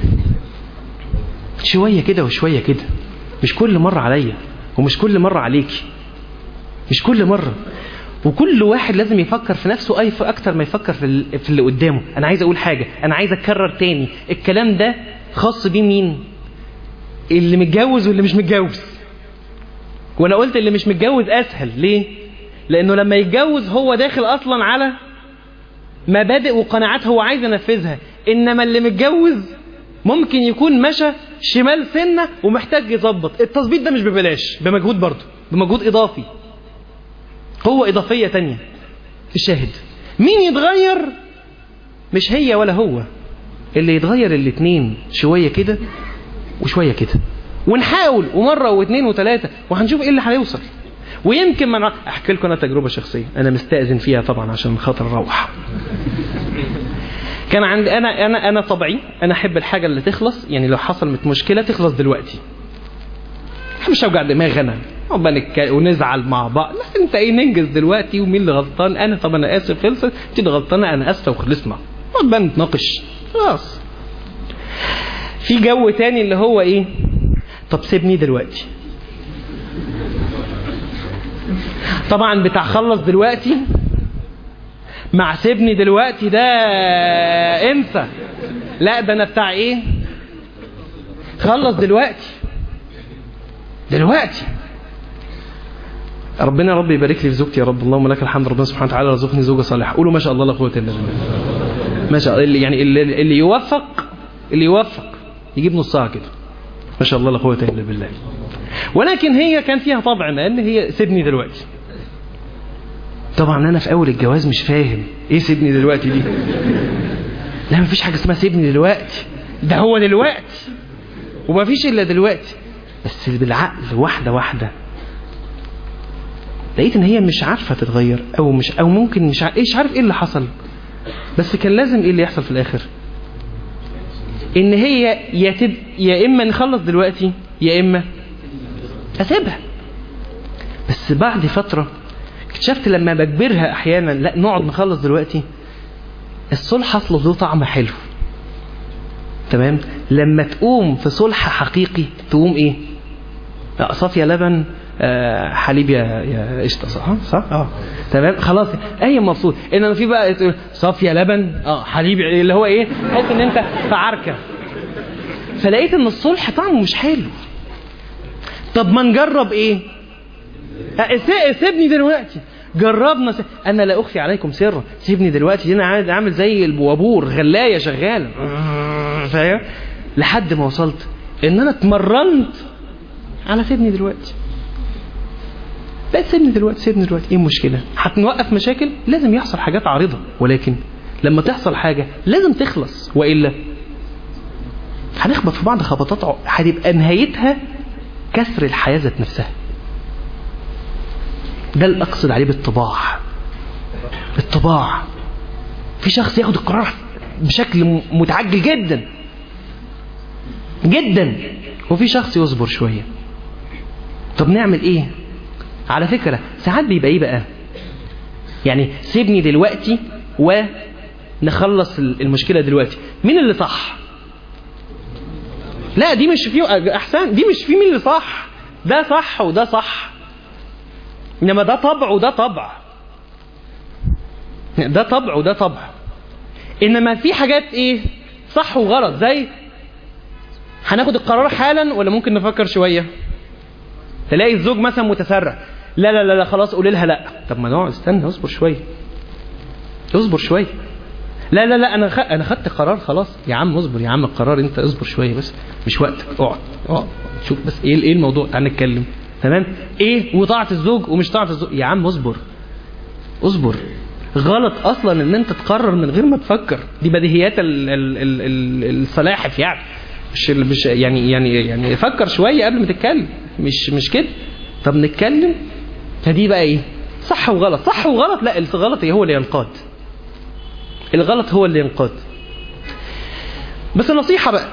شويه كده وشويه كده، مش كل مره عليا ومش كل مره عليكي، مش كل مره. وكل واحد لازم يفكر في نفسه اكتر ما يفكر في اللي قدامه. انا عايز اقول حاجه، انا عايز اكرر تاني الكلام ده خاص بيه مين؟ اللي متجوز واللي مش متجوز. وانا قلت اللي مش متجوز اسهل ليه؟ لانه لما يتجوز هو داخل اصلا على مبادئ وقناعات هو عايز ينفذها، انما اللي متجوز ممكن يكون مشى شمال سنة ومحتاج يظبط. التظبيط ده مش ببلاش، بمجهود برضه، بمجهود اضافي، قوة اضافية تانية. الشاهد مين يتغير؟ مش هي ولا هو، اللي يتغير الاتنين شوية كده وشوية كده، ونحاول ومرة واثنين وثلاثة وهنشوف ايه اللي هيوصل. ويمكن ما احكي لكم انا تجربة شخصية انا مستأذن فيها طبعا عشان خاطر اروح. كان عندي انا طبعي انا احب الحاجة اللي تخلص، يعني لو حصلت مشكلة تخلص دلوقتي. مش اوجع دماغ انا ونزعل مع بعض، لا انت ايه، ننجز دلوقتي ومين اللي غلطان؟ انا طب انا اسف، خلصت، انت اللي غلطانه، انا اسفه وخلصنا، نقعد نتناقش خلاص. في جو تاني اللي هو ايه، طب سيبني دلوقتي. طبعا بتاع خلص دلوقتي مع سيبني دلوقتي ده انسى. لا ده انا بتاع ايه، خلص دلوقتي. ربنا رب يبارك لي في زوجتي يا رب، اللهم لك الحمد. ربنا سبحانه وتعالى رزقني زوجة صالحة. قولوا ما شاء الله لا قوة الا بالله. ما شاء الله. يعني اللي يوفق يجيب نصها كده، ما شاء الله لا قوة الا بالله. ولكن هي كان فيها طبع ان هي سيبني دلوقتي. طبعا انا في اول الجواز مش فاهم ايه سيبني دلوقتي دي. لا مفيش حاجة اسمها سيبني دلوقتي، ده هو دلوقتي ومفيش الا دلوقتي. بس بالعقل واحدة لقيت ان هي مش عارفة تتغير، او ممكن مش عارف ايه اللي حصل. بس كان لازم ايه اللي يحصل في الاخر، ان هي يا اما نخلص دلوقتي يا اما اسيبها. بس بعد فترة اكتشفت لما بجبرها احيانا لا نقعد نخلص دلوقتي، الصلح اصله له طعم حلو. تمام. لما تقوم في صلح حقيقي تقوم ايه، صافية لبن حليب يا قشطه، صح تمام خلاص اي مبسوط. انما في بقى تقول صافيه لبن حليب اللي هو ايه، تحس ان انت في عركه. فلقيت ان الصلح طعمه مش حلو. طب ما نجرب ايه، سيبني دلوقتي. جربنا انا لا اخفي عليكم سرا، سيبني دلوقتي دي انا عامل زي البوابور غلايه شغاله فاهم، لحد ما وصلت ان انا اتمرنت على سيبني دلوقتي. لا سيبني دلوقتي ايه المشكلة؟ هتنوقف مشاكل، لازم يحصل حاجات عارضة، ولكن لما تحصل حاجة لازم تخلص، وإلا هنخبط في بعض خبطات هتبقى نهايتها كسر الحياة ذات نفسها. ده اللي أقصد عليه بالطباع. في شخص ياخد القرار بشكل متعجل جدا وفي شخص يصبر شوية. طب نعمل ايه؟ على فكرة ساعات بيبقى ايه بقى، يعني سيبني دلوقتي ونخلص المشكلة دلوقتي. مين اللي صح؟ لا دي مش فيه احسن، دي مش فيه مين اللي صح، ده صح وده صح، انما ده طبع وده طبع، ده طبع وده طبع. انما في حاجات ايه صح وغلط، زي هناخد القرار حالا ولا ممكن نفكر شوية. تلاقي الزوج مثلا متسرع، لا خلاص قولي لها لا. طب ما نقعد استنى، اصبر شويه. لا انا خدت قرار خلاص يا عم، اصبر يا عم، القرار انت اصبر شويه بس، مش وقتك، اقعد شوف بس ايه الموضوع، تعال نتكلم. تمام. ايه وطاعة الزوج ومش طاعة الزوج، يا عم اصبر. غلط اصلا ان انت تقرر من غير ما تفكر. دي بديهيات السلاحف يعني. مش يعني فكر شويه قبل ما تتكلم. مش كده. طب نتكلم. فدي بقى ايه؟ صح وغلط. صح وغلط. لا، الغلط هو اللي ينقاد. الغلط هو اللي ينقاد. بس النصيحه بقى،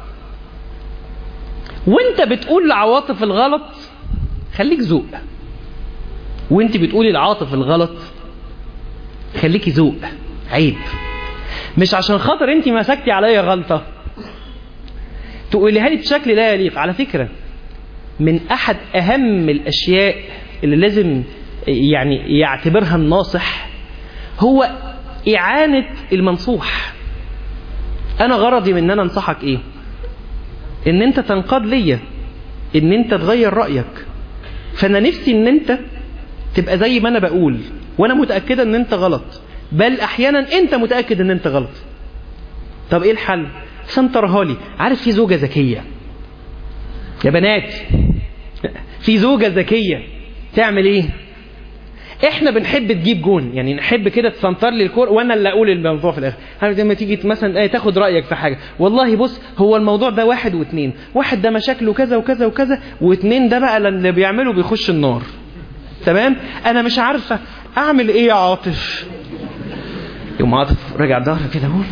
وانت بتقول لعواطف الغلط خليك ذوق، وانت بتقولي العاطف الغلط خليكي ذوق. عيب. مش عشان خاطر انت مسكتي عليا غلطة تقوليها لي بشكل لا يليق. على فكرة من احد اهم الاشياء اللي لازم يعني يعتبرها الناصح هو اعانة المنصوح. انا غرضي من ان انا انصحك ايه؟ ان انت تنقاد ليا، ان انت تغير رأيك. فانا نفسي ان انت تبقى زي ما انا بقول، وانا متأكدة ان انت غلط، بل احيانا انت متأكد ان انت غلط. طب ايه الحل؟ سنترها لي. عارف في زوجة ذكية يا بنات، في زوجة ذكية تعمل ايه؟ احنا بنحب تجيب جون، يعني نحب كده تسنتر لي الكور وانا اللي اقول الموضوع في الاخر. عارف لما تيجي مثلا تاخد رايك في حاجه، والله بص هو الموضوع ده 1 و2، 1 ده مشاكله كذا وكذا وكذا، و2 ده بقى اللي بيعمله بيخش النار. تمام؟ انا مش عارفه اعمل ايه يا عاطف. يوم عاطف رجع ظهره كده اهو.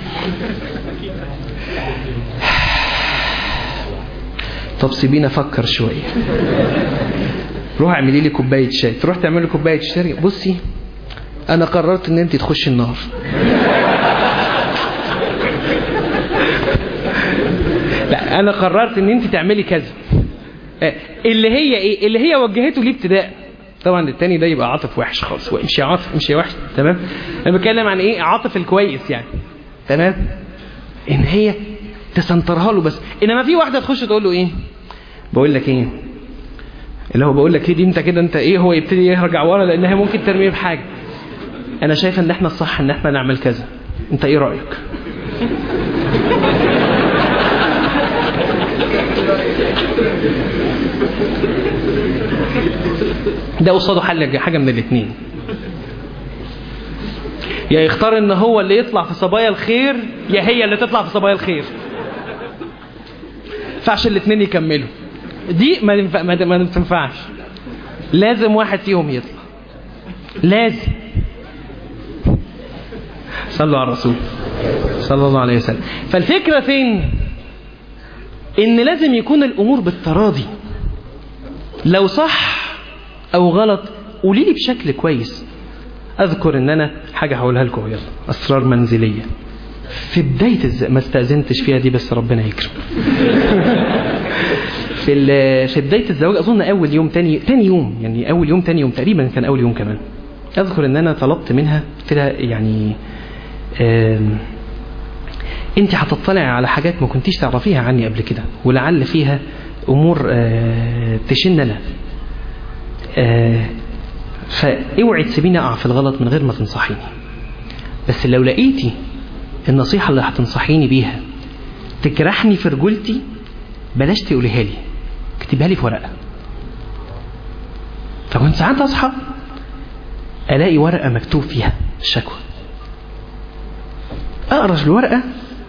طب سيبيني افكر شويه. روح اعملي لي كوبايه شاي. تروح تعمل لي كوبايه شاي. بصي انا قررت ان انت تخشي النار. لا انا قررت ان انت تعملي كذا، اللي هي ايه؟ اللي هي وجهته ليه ابتداء. طبعا التاني ده يبقى عاطف وحش خالص. مش عاطف، مش وحش. تمام؟ انا بتكلم عن ايه؟ عاطف الكويس يعني. تمام؟ ان هي تسنترها له بس. انما في واحده تخش تقول له ايه؟ بقول لك ايه، اللي هو بقول لك ايه دي، انت كده انت ايه، هو يبتدي يرجع ورا لانها ممكن ترميه بحاجه. انا شايفه ان احنا الصح ان احنا نعمل كذا، انت ايه رايك؟ ده قصاده حل حاجه من الاثنين، يا يختار ان هو اللي يطلع في صبايا الخير، يا هي اللي تطلع في صبايا الخير. فعشان الاثنين يكملوا. دي ما تنفعش. لازم واحد فيهم يطلع. لازم. صلوا على الرسول صلى الله عليه وسلم. فالفكرة فين؟ ان لازم يكون الامور بالتراضي. لو صح او غلط قولي لي بشكل كويس. اذكر ان انا حاجة هقولها لكم، يلا اسرار منزلية في بداية ما استأذنتش فيها دي، بس ربنا يكرم. في بداية الزواج أظن أول يوم تاني يوم، يعني أول يوم تاني يوم تقريبا كان أول يوم كمان. أذكر إن أنا طلبت منها كده يعني أنت هتطلعي على حاجات ما كنتيش تعرفيها عني قبل كده، ولعل فيها أمور تشن أنا، فاوعي تسيبيني أقع في الغلط من غير ما تنصحيني. بس لو لقيتي النصيحة اللي هتنصحيني بيها تجرحني في رجولتي بلاش تقوليها لي، اكتبها لي في ورقة. فكنت ساعات اصحى الاقي ورقة مكتوب فيها الشكوى، اقرا الورقة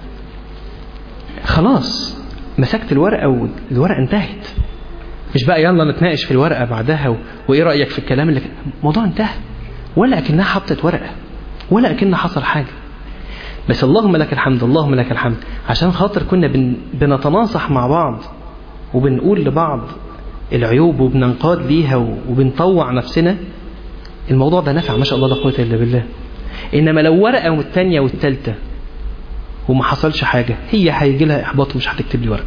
خلاص مسكت الورقة والورقة انتهت. مش بقى يلا نتناقش في الورقة بعدها وايه رأيك في الكلام اللي الموضوع انتهى، ولا اكنها حطت ورقة، ولا اكن حصل حاجة. بس اللهم لك الحمد، اللهم لك الحمد، عشان خاطر كنا بنتناصح مع بعض وبنقول لبعض العيوب وبننقاد ليها وبنطوع نفسنا. الموضوع ده نفع ما شاء الله، لا قوة إلا بالله. إنما لو ورقة والتانية والتالتة وما حصلش حاجة، هي هيجي لها إحباط ومش هتكتب لي ورقة،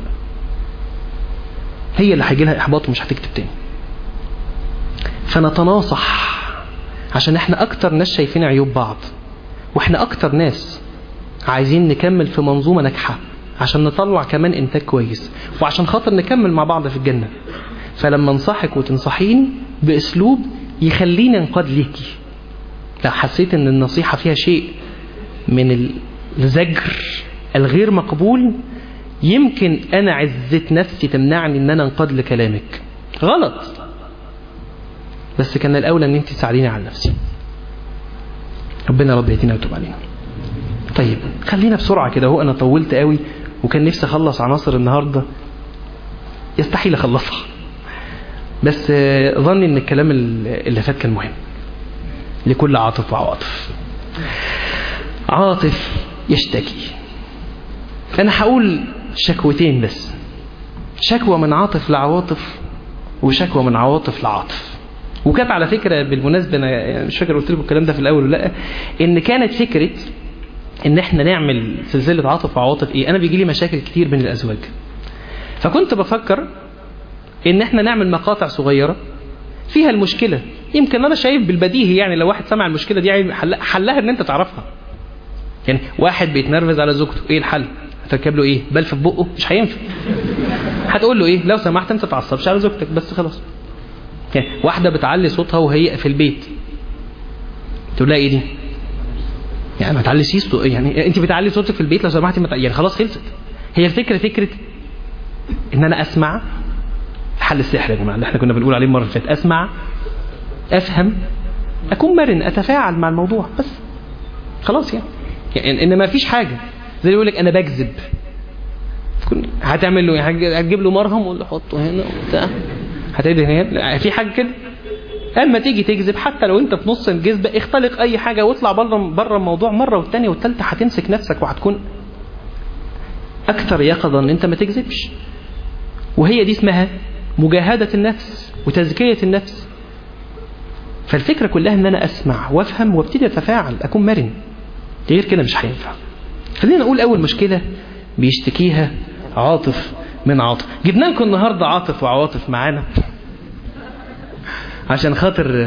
هي اللي هيجي لها إحباط ومش هتكتب تاني. فنتناصح عشان احنا أكتر ناس شايفين عيوب بعض، واحنا أكتر ناس عايزين نكمل في منظومة ناجحة عشان نطلع كمان إنتاج كويس، وعشان خاطر نكمل مع بعض في الجنة. فلما انصحك وتنصحيني بأسلوب يخليني انقاد ليكي، لو حسيت ان النصيحة فيها شيء من الزجر الغير مقبول، يمكن انا عزة نفسي تمنعني ان انا انقاد لكلامك غلط، بس كان الاولى ان انت تساعديني على نفسي. ربنا رب يهدينا ويتوب علينا. طيب خلينا بسرعة كده، هو أنا طولت قوي وكان نفسي أخلص عناصر النهاردة، يستحيل أخلصها، بس ظني إن الكلام اللي فات كان مهم لكل عاطف وعواطف. عاطف يشتكي، أنا هقول شكوتين بس، شكوى من عاطف لعواطف وشكوى من عواطف لعاطف. وكانت على فكرة بالمناسبة، أنا مش فاكر قلت لكم الكلام ده في الأول ولا لأ، إن كانت فكرة إن إحنا نعمل سلسلة عاطف وعواطف إيه. أنا بيجي لي مشاكل كتير بين الأزواج، فكنت بفكر إن إحنا نعمل مقاطع صغيرة فيها المشكلة. يمكن أنا شايف بالبديهي يعني لو واحد سمع المشكلة دي حلها إن أنت تعرفها. يعني واحد بيتنرفز على زوجته، إيه الحل؟ هتركب له إيه؟ بلف في بقه؟ مش هينفع. هتقول له إيه؟ لو سمحت أنت تعصبش على زوجتك بس خلاص. يعني واحدة بتعلي صوتها وهي في البيت، تقول لها إيه دي؟ يعني ما تعليش، يعني أنت بتعلي صوتك في البيت، لو سمحتي يعني خلاص خلصت. هي الفكرة فكرة إن أنا أسمع، حل السحر يا جماعة اللي احنا كنا بنقول عليه المرة اللي فاتت، أسمع، أفهم، أكون مرن، أتفاعل مع الموضوع بس خلاص. يعني إن ما فيش حاجة زي اللي يقول لك أنا بكذب، هتعمل له هتجيب له مرهم ولا حطه هنا وبتاع، هتدهن هنا، في حاجة كده. اما تيجي تكذب حتى لو انت في نص الجذبة، اختلق اي حاجة واطلع بره الموضوع مرة والثانية والثالثة، هتمسك نفسك وهتكون اكثر يقظة ان انت ما تكذبش. وهي دي اسمها مجاهدة النفس وتزكية النفس. فالفكرة كلها ان انا اسمع وافهم وابتدي اتفاعل، اكون مرن، غير كده مش هينفع. خلينا نقول اول مشكلة بيشتكيها عاطف من عاطف. جبنا لكم النهاردة عاطف وعواطف معانا عشان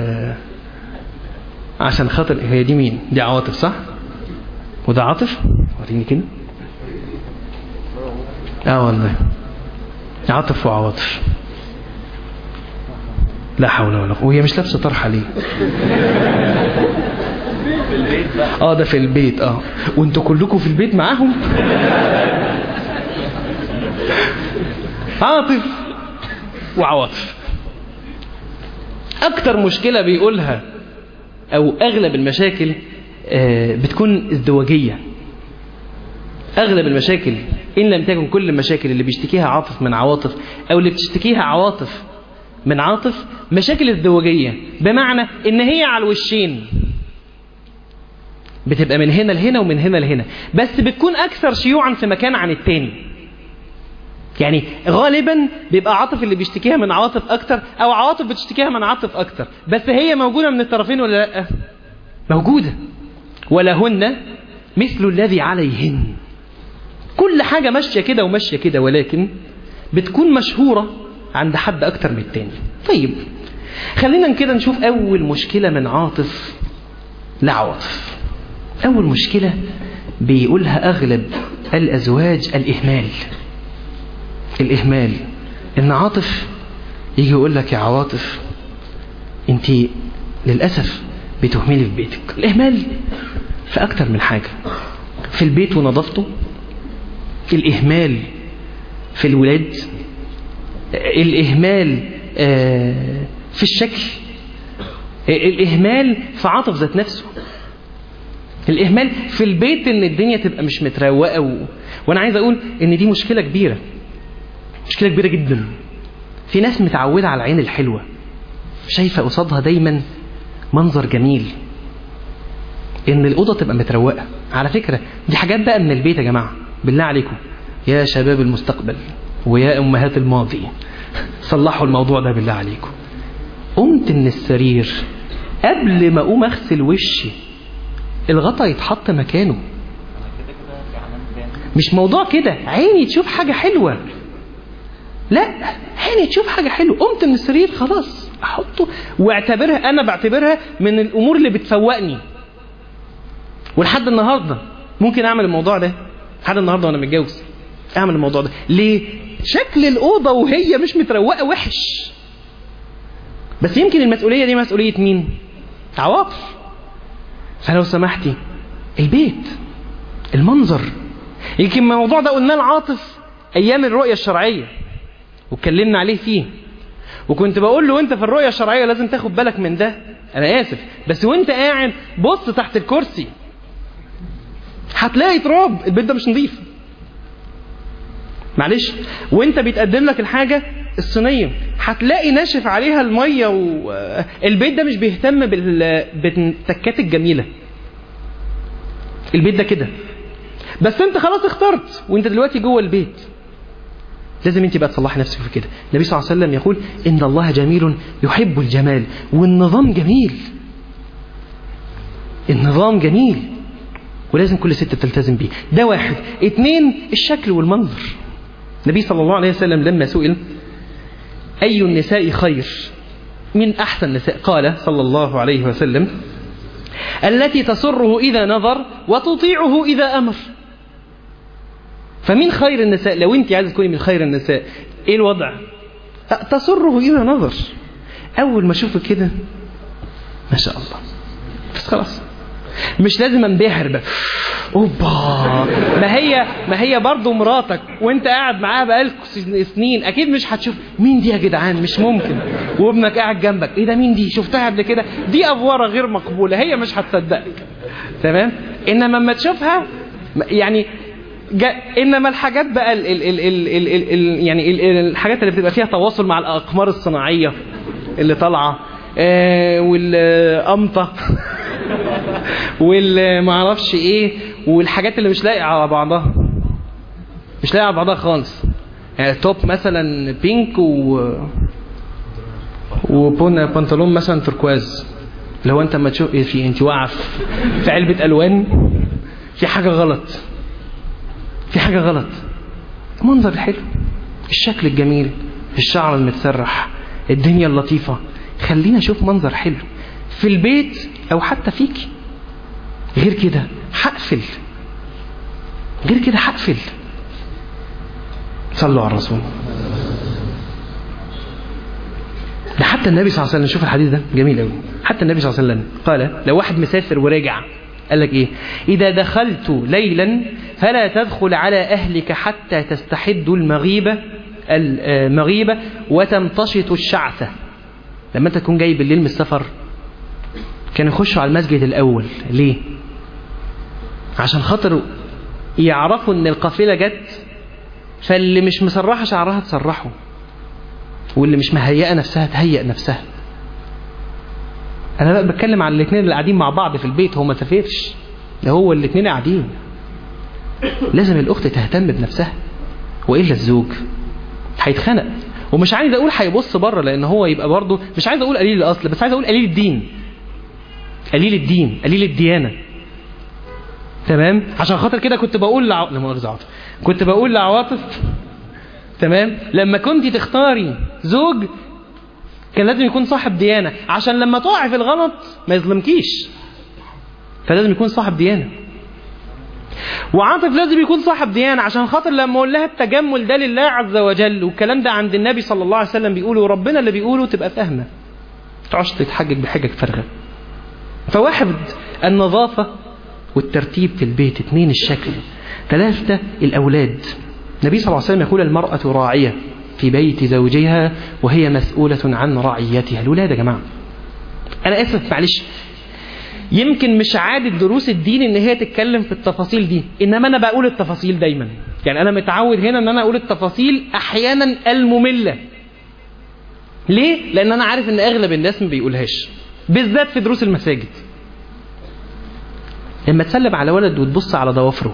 خاطر هي دي مين؟ دي عواطف صح؟ وده عاطف؟ وريني كده. والله عاطف وعواطف. لا حول ولا قوة. وهي مش لابسه طرحه ليه؟ ده في البيت. وانتوا كلكم في البيت معاهم. عاطف وعواطف. اكتر مشكلة بيقولها او اغلب المشاكل بتكون ازدواجية. اغلب المشاكل ان لم تكن كل المشاكل اللي بيشتكيها عاطف من عواطف او اللي بتشتكيها عواطف من عاطف مشاكل ازدواجية، بمعنى ان هي على الوشين، بتبقى من هنا لهنا ومن هنا لهنا، بس بتكون اكثر شيوعا في مكان عن التاني. يعني غالبا بيبقى عاطف اللي بيشتكيها من عواطف اكتر، او عواطف بتشتكيها من عاطف اكتر، بس هي موجودة من الطرفين ولا لا؟ موجودة. ولهن مثل الذي عليهن. كل حاجة ماشية كده وماشية كده، ولكن بتكون مشهورة عند حد اكتر من التاني. طيب خلينا كده نشوف اول مشكلة من عاطف لعواطف. اول مشكلة بيقولها اغلب الازواج الإهمال. إن عاطف يجي يقول لك يا عواطف أنت للأسف بتهملي في بيتك. الإهمال في أكتر من حاجة، في البيت ونظافته، الإهمال في الولاد، الإهمال في الشكل، الإهمال في عاطف ذات نفسه، الإهمال في البيت إن الدنيا تبقى مش متروقة. وأنا عايز أقول إن دي مشكلة كبيرة، مشكلة كبيرة جدا. في ناس متعودة على العين الحلوة، شايفة قصادها دايما منظر جميل، ان الأوضة تبقى متروقة. على فكرة دي حاجات بقى من البيت يا جماعة، بالله عليكم يا شباب المستقبل ويا أمهات الماضي، صلحوا الموضوع ده بالله عليكم. قمت من السرير قبل ما أقوم أغسل وشي الغطا يتحط مكانه. مش موضوع كده عيني تشوف حاجة حلوة، لا، عيني تشوف حاجة حلوة. قمت من السرير خلاص احطه، واعتبرها، انا بعتبرها من الامور اللي بتفوقني. ولحد النهاردة ممكن اعمل الموضوع ده، لحد النهاردة وانا متجوز اعمل الموضوع ده. ليه؟ شكل الأوضة وهي مش متروقة وحش. بس يمكن المسؤولية دي مسؤولية مين؟ عواطف. فلو سمحتي البيت، المنظر. يمكن الموضوع ده قلنا العاطف ايام الرؤية الشرعية واتكلمنا عليه فيه، وكنت بقول له وانت في الرؤية الشرعية لازم تاخد بالك من ده، انا اسف بس وانت قاعد بص تحت الكرسي هتلاقي تراب، البيت ده مش نظيف. معلش، وانت بيتقدم لك الحاجة الصينية هتلاقي ناشف عليها المية، والبيت ده مش بيهتم بالتكات الجميلة. البيت ده كده، بس انت خلاص اخترت وانت دلوقتي جوه البيت، لازم انت بقى تصلح نفسك في كده. النبي صلى الله عليه وسلم يقول ان الله جميل يحب الجمال، والنظام جميل، النظام جميل ولازم كل ست تلتزم بيه. ده واحد. 2 الشكل والمنظر. النبي صلى الله عليه وسلم لما سئل أي النساء خير، من أحسن النساء، قال صلى الله عليه وسلم التي تسره إذا نظر وتطيعه إذا أمر. فمن خير النساء، لو أنت عايزة تكوني من خير النساء، إيه الوضع؟ تسره إذا نظر، أول ما أشوفك كده ما شاء الله، بس خلاص مش لازم انبهر بقى اوبا. ما هي برضه مراتك وانت قاعد معاها بقالك سنين، اكيد مش هتشوف مين دي يا جدعان، مش ممكن. وابنك قاعد جنبك، ايه ده مين دي، شفتها قبل كده، دي افوره غير مقبوله، هي مش هتصدقك. تمام. انما لما تشوفها يعني انما الحاجات بقى يعني الحاجات اللي بتبقى فيها تواصل مع الاقمار الصناعيه اللي طالعه والقمطه والمعرفش ايه، والحاجات اللي مش لاقيه على بعضها، مش لاقيه على بعضها خالص. يعني توب مثلا بينك وبنطلون مثلا تركواز، اللي هو انت ما تشوف انت واقعه في علبه الوان، في حاجه غلط، في حاجه غلط. المنظر الحلو، الشكل الجميل، الشعر المتسرح، الدنيا اللطيفه، خلينا نشوف منظر حلو في البيت او حتى فيكي. غير كده هقفل، غير كده هقفل. صلوا على الرسول. ده حتى النبي صلى الله عليه وسلم، شوف الحديث ده جميل قوي. حتى النبي صلى الله عليه وسلم قال لو واحد مسافر وراجع قال لك ايه؟ اذا دخلت ليلا فلا تدخل على اهلك حتى تستحدوا المغيبة وتمتشطوا الشعثة. لما انت تكون جاي بالليل من السفر كانوا يخشوا على المسجد الاول. ليه؟ عشان خاطر يعرفوا ان القافلة جت، فاللي مش مسرحة شعرها تسرحه، واللي مش مهيئة نفسها تهيئ نفسها. انا بقى بتكلم عن الاثنين اللي قاعدين مع بعض في البيت، هو ما سافرش، ده هو الاثنين قاعدين. لازم الاخت تهتم بنفسها، والا الزوج هيتخنق. ومش عايز اقول هيبص بره، لان هو يبقى برضه مش عايز اقول قليل الاصل، بس عايز اقول قليل الدين، قليل الدين، قليل الديانه. تمام. عشان خاطر كده كنت بقول كنت بقول لعواطف، تمام، لما كنت تختاري زوج كان لازم يكون صاحب ديانه، عشان لما تقع في الغلط ما يظلمكيش، فلازم يكون صاحب ديانه. وعاطف لازم يكون صاحب ديانه، عشان خاطر لما اقول لها التجمل ده لله عز وجل، والكلام ده عند النبي صلى الله عليه وسلم بيقوله، وربنا اللي بيقوله، تبقى فاهمه، ما تقعدش تتحجج بحجج فارغه. فواحد النظافه والترتيب في البيت. 2 الشكل. 3 الأولاد. النبي صلى الله عليه وسلم يقول المرأة راعية في بيت زوجها وهي مسؤولة عن رعيتها. الولاد يا جماعة، أنا آسف معلش، يمكن مش عادة دروس الدين إن هي تتكلم في التفاصيل دي، إنما أنا بقول التفاصيل دايما. يعني أنا متعود هنا إن أنا أقول التفاصيل أحيانا المملة. ليه؟ لأن أنا عارف إن أغلب الناس ما بيقولهاش، بالذات في دروس المساجد. لما تسلم على ولد وتبص على ضوافره،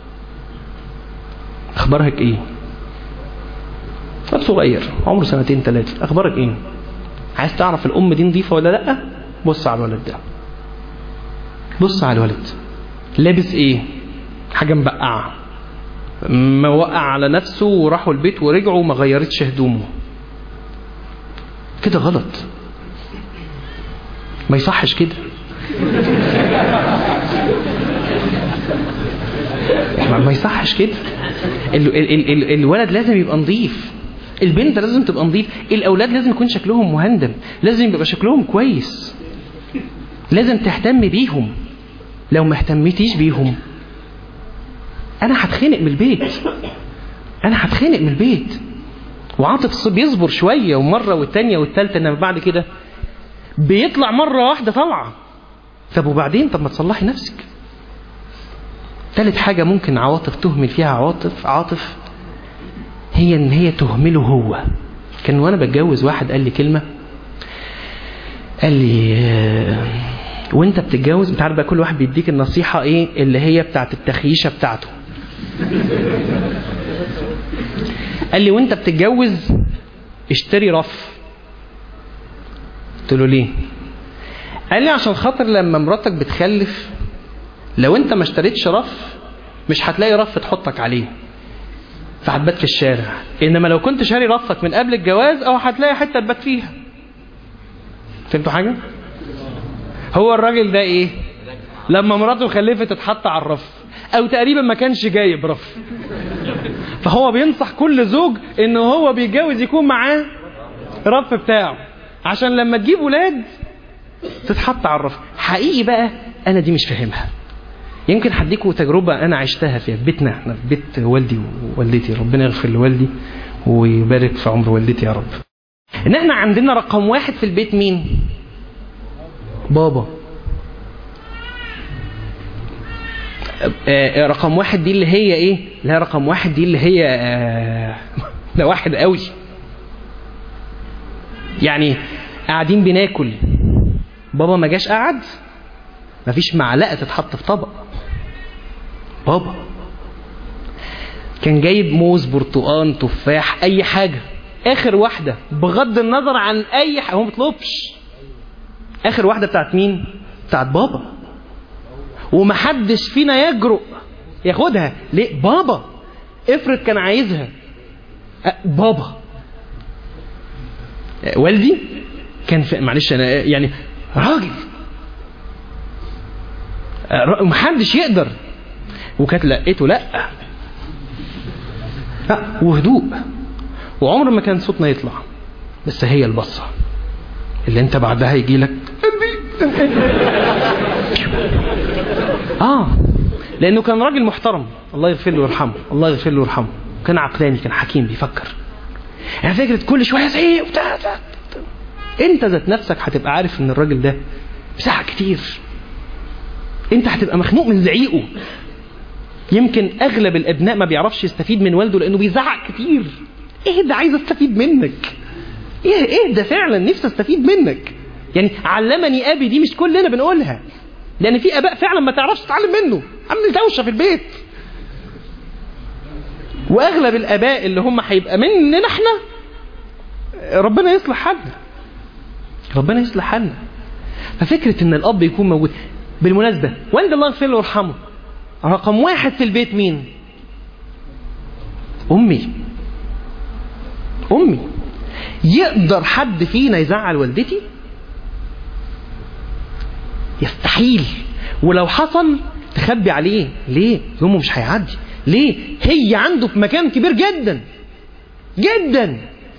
اخبارك ايه؟ ولد صغير عمره 2 3، اخبارك ايه؟ عايز تعرف الام دي نظيفه ولا لا؟ بص على الولد ده، بص على الولد لابس ايه، حاجه مبقعه، ما وقع على نفسه وراحوا البيت ورجعوا وما غيرتش هدومه، كده غلط، ما يصحش كده. ما يصحش كده. الولد لازم يبقى نظيف، البنت لازم تبقى نظيف، الاولاد لازم يكون شكلهم مهندم، لازم يبقى شكلهم كويس، لازم تهتم بيهم. لو ما اهتمتيش بيهم انا هتخنق من البيت، انا هتخنق من البيت. وعاطف بيصبر شوية ومرة والتانية والتالتة، انما بعد كده بيطلع مرة واحدة طلعة. طب وبعدين؟ طب ما تصلحي نفسك. ثالث حاجة ممكن عواطف تهمل فيها عاطف هي ان هي تهمله هو. كان وانا بتجوز واحد قال لي كلمة، قال لي وانت بتتجوز، انت عارف بقى كل واحد بيديك النصيحة ايه اللي هي بتاعت التخييشة بتاعته. قال لي وانت بتتجوز اشتري رف. قلت له ليه؟ قال لي عشان خاطر لما مراتك بتخلف لو انت ما اشتريتش رف مش هتلاقي رف تحطك عليه فهتبات في الشارع، انما لو كنت شاري رفك من قبل الجواز او هتلاقي حته تبات فيها. فهمتوا حاجه؟ هو الراجل ده ايه؟ لما مراته خلفت اتحط على الرف، او تقريبا ما كانش جايب رف. فهو بينصح كل زوج انه هو بيتجوز يكون معاه رف بتاعه عشان لما تجيب ولاد تتحط على الرف. حقيقي بقى انا دي مش فاهمها. يمكن هديكوا تجربة أنا عشتها في بيتنا، احنا في بيت والدي ووالدتي، ربنا يغفر لوالدي ويبارك في عمر والدتي يا رب. إن احنا عندنا رقم واحد في البيت مين؟ بابا. رقم واحد دي اللي هي إيه؟ لا رقم واحد دي اللي هي ده واحد قوي. يعني قاعدين بناكل، بابا ما جاش قعد، مفيش معلقة تتحط في طبق. بابا كان جايب موز، برتقان، تفاح، اي حاجة، اخر واحدة بغض النظر عن اي حاجة، هو مطلبش، اخر واحدة بتاعت مين؟ بتاعت بابا. ومحدش فينا يجرؤ ياخدها. ليه؟ بابا. افرض كان عايزها بابا. والدي كان معلش انا يعني راجل محدش يقدر، وكانت لقيته لا وهدوء، وعمر ما كان صوتنا يطلع، بس هي البصة اللي انت بعدها يجي لك لانه كان راجل محترم، الله يغفر له ويرحمه، الله يغفر له ويرحمه، كان عقلاني، كان حكيم، بيفكر. يعني فكرة كل شوية زعيق وبتاع، انت ذات نفسك هتبقى عارف ان الراجل ده بيزعق كتير، انت هتبقى مخنوق من زعيقه. يمكن اغلب الابناء ما بيعرفش يستفيد من والده لانه بيزعق كتير. ايه ده؟ عايز استفيد منك. ايه ده فعلا نفسي استفيد منك. يعني علمني ابي دي مش كلنا بنقولها، لان في اباء فعلا ما تعرفش تتعلم منه، عامل دوشه في البيت. واغلب الاباء اللي هم هيبقى مننا احنا، ربنا يصلح حالنا، ربنا يصلح حالنا. ففكره ان الاب يكون موجود. بالمناسبه والد الله يغفر له ويرحمه، رقم واحد في البيت مين؟ امي. يقدر حد فينا يزعل والدتي؟ يستحيل. ولو حصل تخبي عليه. ليه؟ يومه مش هيعدي. ليه؟ هي عنده في مكان كبير جدا جدا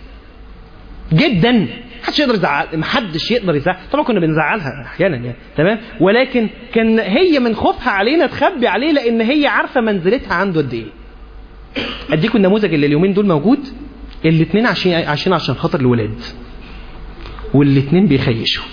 جدا، محدش يقدر يزعل. طبعا كنا بنزعلها احيانا يعني، تمام، ولكن كان هي من خوفها علينا تخبي عليه، لان هي عارفه منزلتها عنده قد ايه. اديكم النموذج اللي اليومين دول موجود، الاثنين عايشين عشان خاطر الولاد، والاثنين بيخيشوا.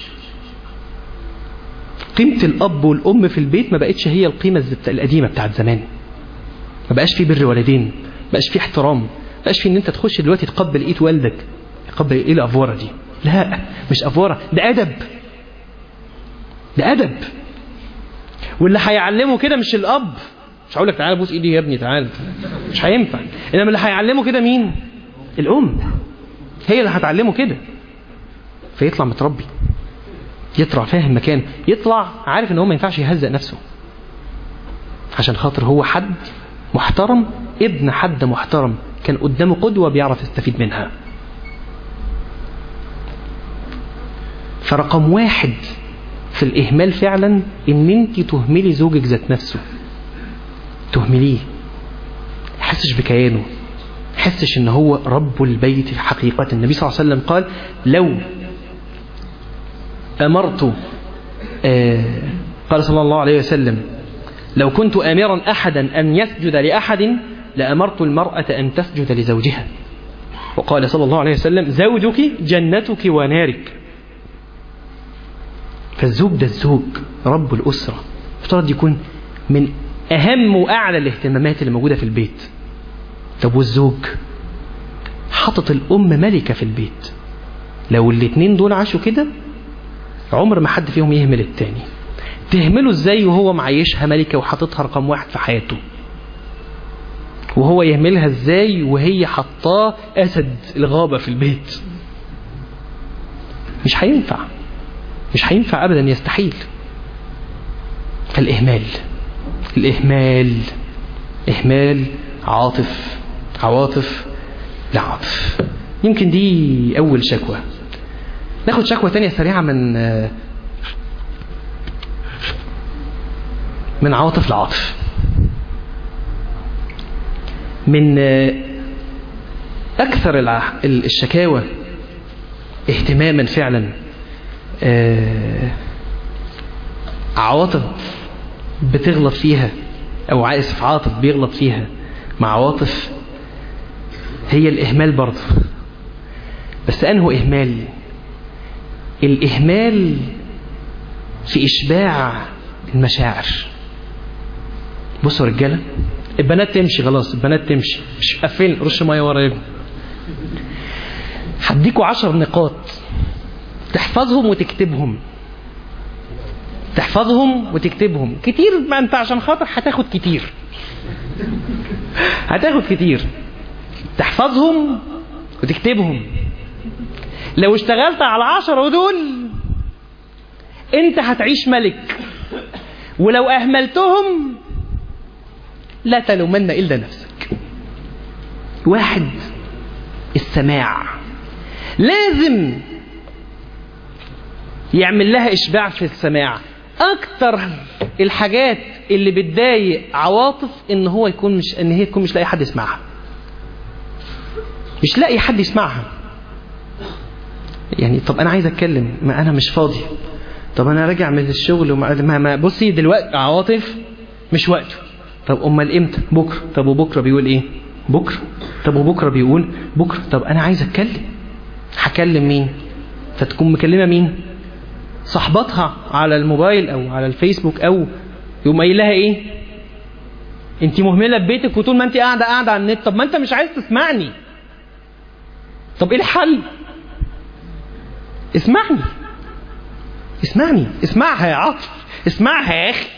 قيمه الاب والام في البيت ما بقتش هي القيمه القديمه بتاعت زمان. ما بقاش في بر والدين، ما بقاش في احترام، ما بقاش في ان انت تخش دلوقتي تقبل ايد والدك. تقبل ايه الافوره دي؟ لا مش افوره، ده ادب، ده ادب. واللي هيعلمه كده مش الاب، مش هقول لك تعالى بوس ايدي يا ابني تعالى، مش هينفع. انما اللي هيعلمه كده مين؟ الام، هي اللي هتعلمه كده. فيطلع متربي، يطلع فاهم مكانه، يطلع عارف ان هو ما ينفعش يهزق نفسه عشان خاطر هو حد محترم، ابن حد محترم، كان قدامه قدوة بيعرف يستفيد منها. فرقم واحد في الإهمال فعلا إن أنت تهملي زوجك ذات نفسه، تهمليه، حسش بكيانه، حسش إن هو رب البيت في حقيقة. النبي صلى الله عليه وسلم قال: لو أمرت قال صلى الله عليه وسلم: لو كنت آمرا أحدا أن يسجد لأحد لأمرت المرأة أن تسجد لزوجها. وقال صلى الله عليه وسلم زوجك جنتك ونارك. فالزوج ده الزوج رب الأسرة افترض يكون من أهم وأعلى الاهتمامات اللي موجودة في البيت. طب والزوج حطت الأم ملكة في البيت. لو الاتنين دول عاشوا كده عمر ما حد فيهم يهمل التاني. تهمله ازاي وهو معيشها ملكة وحطتها رقم 1 في حياته، وهو يهملها ازاي وهي حطاه أسد الغابة في البيت؟ مش هينفع، مش هينفع أبدا، يستحيل. الإهمال إهمال عواطف لعاطف. يمكن دي أول شكوى. ناخد شكوى تانية سريعة من عواطف لعاطف. من أكثر الشكاوى اهتماما فعلا عواطف بتغلط فيها، أو عاطف بيغلط فيها مع عواطف، هي الإهمال برضه. بس أنه إهمال؟ الإهمال في إشباع المشاعر. بصوا رجالة، البنات تمشي خلاص، البنات تمشي، مش قفل رش ميه ورا ابني. هديكوا 10 نقاط تحفظهم وتكتبهم. كتير، ما انت عشان خاطر هتاخد كتير. تحفظهم وتكتبهم. لو اشتغلت على 10 دول انت هتعيش ملك، ولو اهملتهم لا تلومن الا نفسك. 1، السماع. لازم يعمل لها اشباع في السماع. اكتر الحاجات اللي بتضايق عواطف ان هي تكون مش لاقي حد يسمعها. مش لاقي حد يسمعها. يعني طب انا عايز اتكلم، ما انا مش فاضي. طب انا راجع من الشغل ما بصي دلوقتي عواطف مش وقته. طب امال امتى؟ بكره. طب وبكره بيقول ايه؟ بكره. طب وبكره بيقول بكره. طب انا عايز اتكلم، هكلم مين؟ فتكون مكلمه مين؟ صاحبتها على الموبايل او على الفيسبوك، او يقوم قايل لها ايه؟ انت مهمله ببيتك وطول ما انت قاعده على النت. طب ما انت مش عايز تسمعني. طب ايه الحل؟ اسمعني. اسمعها يا عاطف، اسمعها يا اخي.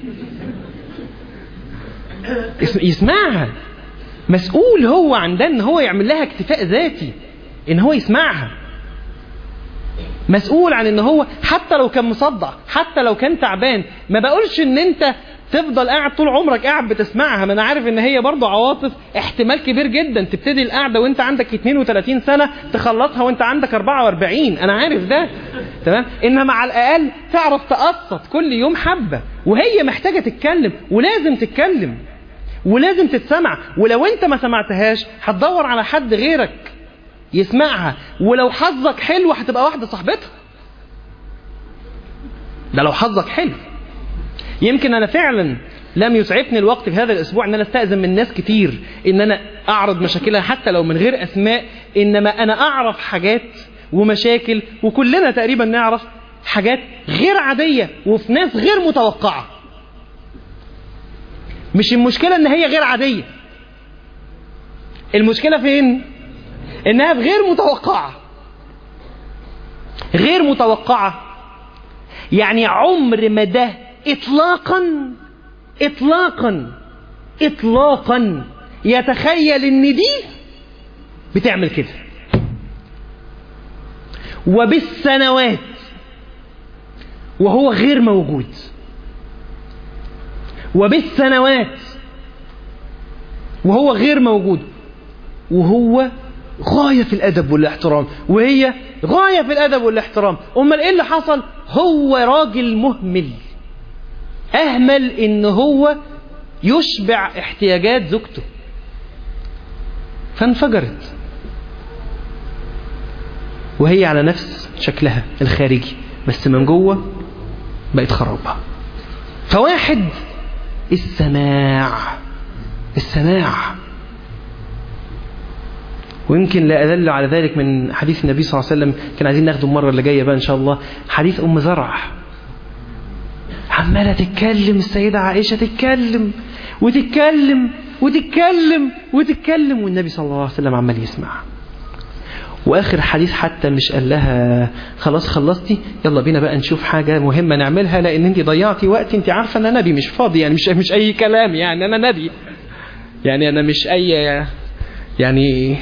يسمعها. مسؤول هو عن ده، ان هو يعمل لها اكتفاء ذاتي، ان هو يسمعها. مسؤول عن ان هو حتى لو كان مصدع، حتى لو كان تعبان. ما بقولش ان انت تفضل قاعد طول عمرك قاعد بتسمعها. ما انا عارف ان هي برضو عواطف احتمال كبير جدا تبتدي القعدة وانت عندك 32 سنة تخلصها وانت عندك 44. انا عارف ده تمام. انما على الاقل تعرف تقسط كل يوم حبة. وهي محتاجة تتكلم، ولازم تتكلم، ولازم تتسمع. ولو انت ما سمعتهاش هتدور على حد غيرك يسمعها. ولو حظك حلو هتبقى واحدة صاحبتها. ده لو حظك حلو. يمكن أنا فعلا لم يسعفني الوقت في هذا الأسبوع أن أنا استأذن من ناس كتير أن أنا أعرض مشاكلها حتى لو من غير أسماء. إنما أنا أعرف حاجات ومشاكل، وكلنا تقريبا نعرف حاجات غير عادية وفي ناس غير متوقعة. مش المشكلة أن هي غير عادية، المشكلة فين؟ إنها غير متوقعة. يعني عمر ما ده إطلاقا يتخيل إن دي بتعمل كده. وبالسنوات وهو غير موجود، وهو غاية في الأدب والاحترام، وهي غاية في الأدب والاحترام. أمال إيه اللي حصل؟ هو راجل مهمل، أهمل إن هو يشبع احتياجات زوجته، فانفجرت. وهي على نفس شكلها الخارجي، بس من جوه بقت خرابة. فواحد، السماع. ويمكن لا أدل على ذلك من حديث النبي صلى الله عليه وسلم، كان عايزين ناخده المرة اللي جاية بقى إن شاء الله، حديث أم زرع عمالة تتكلم السيدة عائشة، تتكلم وتتكلم وتتكلم وتتكلم، والنبي صلى الله عليه وسلم عمال يسمع. وآخر حديث حتى مش قال لها خلاص خلصتي يلا بينا بقى نشوف حاجة مهمة نعملها، لأن انت ضيعتي وقت، انت عارفة ان انا نبي مش فاضي، يعني مش أي كلام، يعني أنا نبي، يعني أنا مش أي يعني.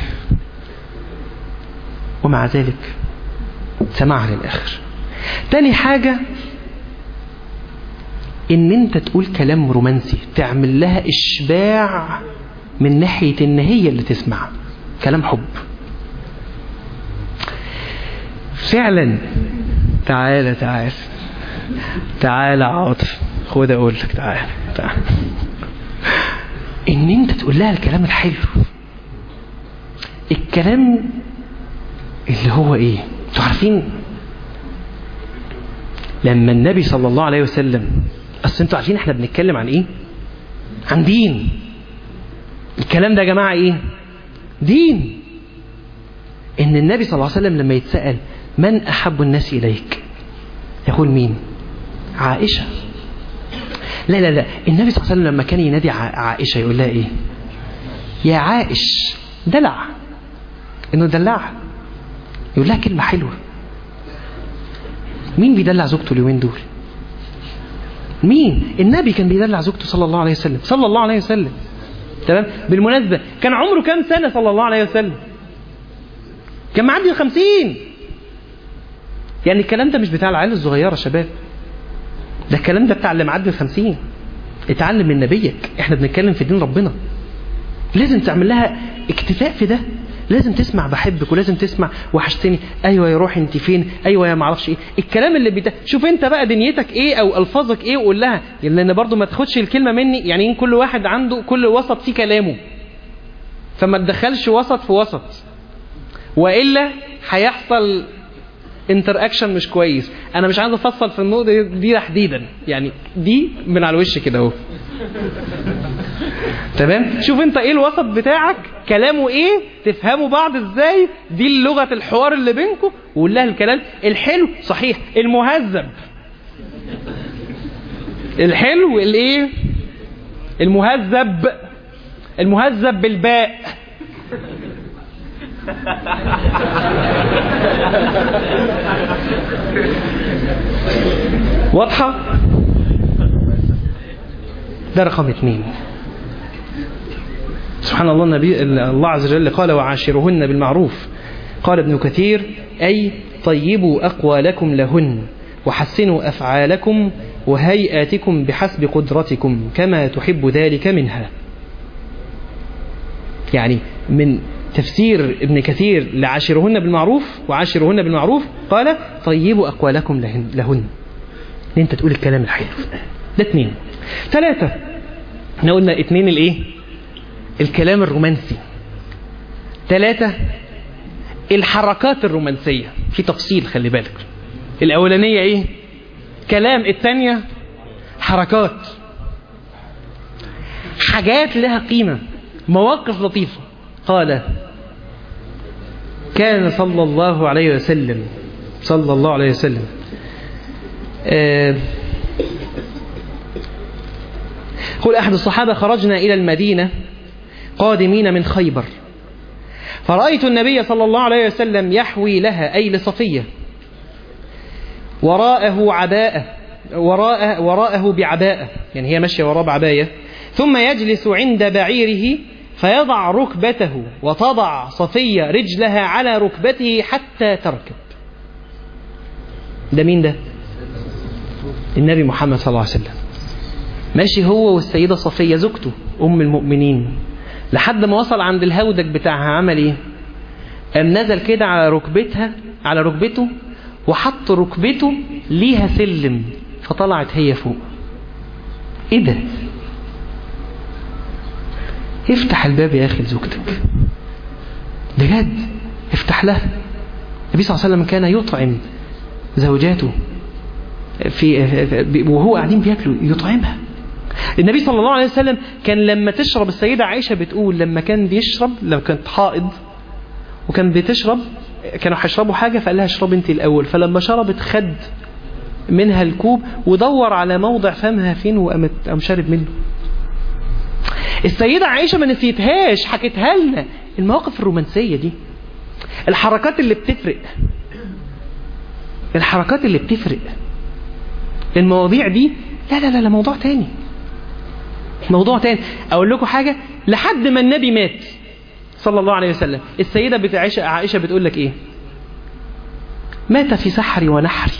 ومع ذلك سمعها للآخر. تاني حاجة ان انت تقول كلام رومانسي، تعمل لها اشباع من ناحية ان هي اللي تسمع كلام حب فعلا. تعالى عاطف، خد اقول لك، تعالى ان انت تقول لها الكلام الحلو، الكلام اللي هو ايه. انتوا عارفين لما النبي صلى الله عليه وسلم، اصل انتوا عارفين احنا بنتكلم عن ايه؟ عن دين. الكلام ده يا جماعة ايه؟ دين. ان النبي صلى الله عليه وسلم لما يتسأل من احب الناس اليك يقول مين؟ عائشة. لا النبي صلى الله عليه وسلم لما كان ينادي عائشة يقول لها ايه؟ يا عائش، دلع، انه دلعها، يقول لها كلمة حلوة. مين بيدلع زوجته اليومين دول؟ مين؟ النبي كان بيدلع زوجته صلى الله عليه وسلم، صلى الله عليه وسلم. تمام. بالمناسبة كان عمره كام سنة صلى الله عليه وسلم؟ كان معدي 50. يعني الكلام ده مش بتاع العيال الصغيرة شباب، ده الكلام ده بتاع اللي معدي 50. اتعلم من نبيك، احنا بنتكلم في دين ربنا، لازم تعمل لها اكتفاء في ده، لازم تسمع بحبك، ولازم تسمع وحشتني، ايوه يا روحي انت فين، ايوه يا معرفش ايه، الكلام اللي شوف انت بقى دنيتك ايه او الفاظك ايه وقول لها، لان برضو ما تاخدش الكلمه مني، يعني كل واحد عنده كل وسط فيه كلامه، فما تدخلش وسط في وسط، والا هيحصل انتر اكشن مش كويس. انا مش عايز افصل في النقطه دي تحديدا، يعني دي من على الوش كده اهو. تمام. شوف انت ايه الوسط بتاعك، كلامه ايه، تفهموا بعض ازاي، دي لغه الحوار اللي بينكم، وقول لها الكلام الحلو صحيح، المهذب، الحلو الايه، المهذب بالباء. واضحة؟ ده رقم 2. سبحان الله، النبي الله عز وجل قال وعاشرهن بالمعروف. قال ابن كثير أي طيبوا أقوالكم لهن وحسنوا أفعالكم وهيئاتكم بحسب قدرتكم كما تحب ذلك منها. يعني من تفسير ابن كثير لعاشرهن بالمعروف وعاشرهن بالمعروف قال طيبوا أقوالكم لهن، انت تقول الكلام الحلو. ده 2. 3 احنا قلنا 2 الايه؟ الكلام الرومانسي. 3 الحركات الرومانسية. في تفصيل خلي بالك، الأولانية ايه؟ كلام، الثانية حركات، حاجات لها قيمة، مواقف لطيفة. قال كان صلى الله عليه وسلم قل أحد الصحابة خرجنا إلى المدينة قادمين من خيبر، فرأيت النبي صلى الله عليه وسلم يحوي لها أي لصفية وراءه بعباءة، يعني هي ماشية وراء بعباية، ثم يجلس عند بعيره فيضع ركبته وتضع صفية رجلها على ركبته حتى تركب. ده مين ده؟ النبي محمد صلى الله عليه وسلم ماشي هو والسيدة صفية زوجته أم المؤمنين، لحد ما وصل عند الهودج بتاعها. عمل ايه؟ قام نزل كده على ركبته وحط ركبته ليها سلم، فطلعت هي فوق. ايه ده؟ افتح الباب يا اخي لزوجتك بجد، افتح لها. النبي صلى الله عليه وسلم كان يطعم زوجاته وهو قاعدين بياكلوا يطعمها. النبي صلى الله عليه وسلم كان لما تشرب، السيدة عائشة بتقول لما كان بيشرب، لما كانت حائض وكان بتشرب، كانوا هيشربوا حاجة فقال لها اشرب انت الأول، فلما شربت خد منها الكوب ودور على موضع فمها فين وقام شارب منه. السيدة عائشة ما نسيتهاش، حكتها لنا. المواقف الرومانسية دي، الحركات اللي بتفرق، الحركات اللي بتفرق، المواضيع دي لا لا لا موضوع تاني، موضوع تاني. أقول لكم حاجة، لحد ما النبي مات صلى الله عليه وسلم، السيدة عائشة بتقول لك إيه؟ مات في سحري ونحري.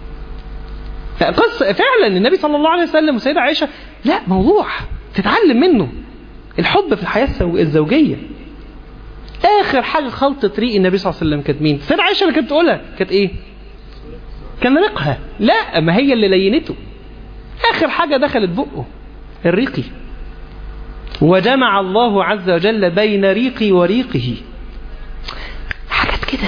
قصة فعلا النبي صلى الله عليه وسلم والسيدة عائشة، لا موضوع تتعلم منه. الحب في الحياة الزوجية. آخر حاجة خلطت ريق النبي صلى الله عليه وسلم كانت مين؟ السيدة عائشة اللي كانت بتقولها كانت إيه؟ كان ريقها. لا، ما هي اللي لينته. آخر حاجة دخلت بقه الريقي. وجمع الله عز وجل بين ريقي وريقه. حاجات كده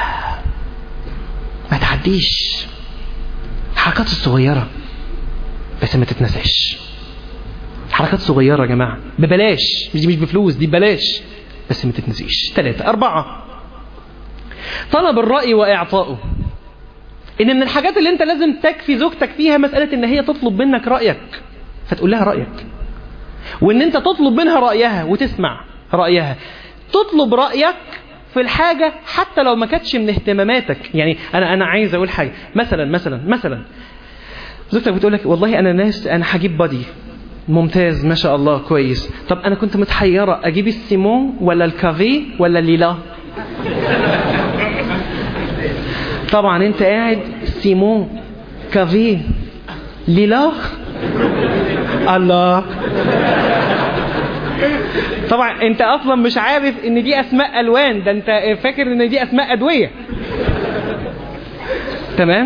ما تعديش، حركات الصغيرة بس ما تتنساش. حركات صغيرة يا جماعة ببلاش، مش بفلوس، دي ببلاش بس ما تتنسيش. 3 4 طلب الرأي وإعطائه. إن من الحاجات اللي أنت لازم تكفي زوجتك فيها مسألة إن هي تطلب منك رأيك فتقول لها رأيك، وإن أنت تطلب منها رأيها وتسمع رأيها. تطلب رأيك في الحاجة حتى لو ما كانتش من اهتماماتك. يعني أنا عايز أقول حاجة، مثلا زوجتك بتقول لك والله أنا هجيب بادي ممتاز ما شاء الله كويس، طب أنا كنت متحيرة أجيب السيمون ولا الكافيه ولا الليلا. طبعا أنت قاعد سيمون كافيه ليلا، الله. طبعا أنت أصلا مش عارف إن دي أسماء ألوان، ده أنت فاكر إن دي أسماء أدوية. تمام؟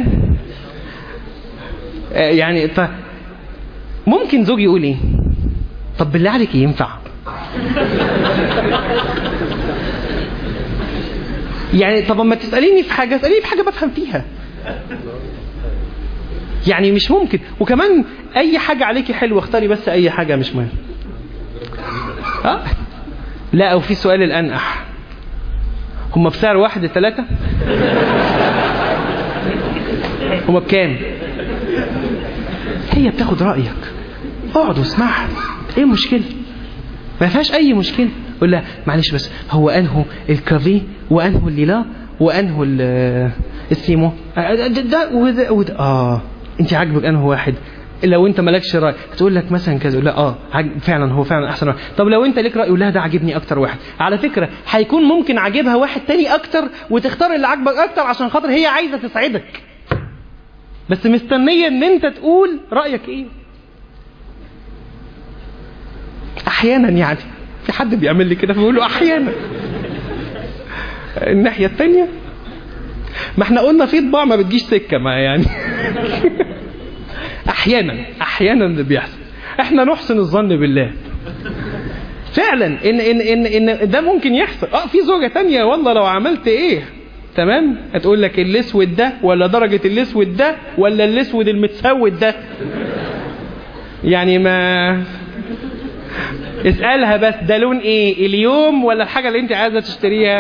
يعني ممكن زوج يقول ايه؟ طب بالله عليك ينفع؟ يعني طب ما تسأليني في حاجة، اسأليني في حاجة بفهم فيها. يعني مش ممكن. وكمان اي حاجة عليكي حلوة، اختاري بس اي حاجة مش مهم. لا، او في سؤال الانقح، هم بسعر 1 3 هم بكام؟ هي بتاخد رأيك، اقعد واسمعها، ايه المشكلة؟ ما فيهاش اي مشكلة. قول لها معلش بس هو انه الكافيه وانه الليلا وانه السيمو ده وده انت عاجبك انه واحد؟ لو انت مالكش رأي تقول لك مثلا كذا، لا فعلا هو فعلا احسن رأي. طب لو انت ليك رأي قول لها ده عاجبني اكتر واحد. على فكرة هيكون ممكن عاجبها واحد تاني اكتر وتختار اللي عاجبك اكتر عشان خاطر هي عايزة تسعدك، بس مستنية ان انت تقول رأيك ايه. احيانا يعني في حد بيعمل لي كده فبقول له احيانا. الناحية التانية ما احنا قلنا في طباع ما بتجيش سكة ما يعني. احيانا اللي بيحصل، احنا نحسن الظن بالله فعلا ان ده ممكن يحصل. في زوجة تانية والله لو عملت ايه تمام هتقول لك الاسود ده ولا درجة الاسود ده ولا الاسود المتسود ده. يعني ما اسألها بس ده لون ايه اليوم ولا الحاجة اللي انت عايزة تشتريها.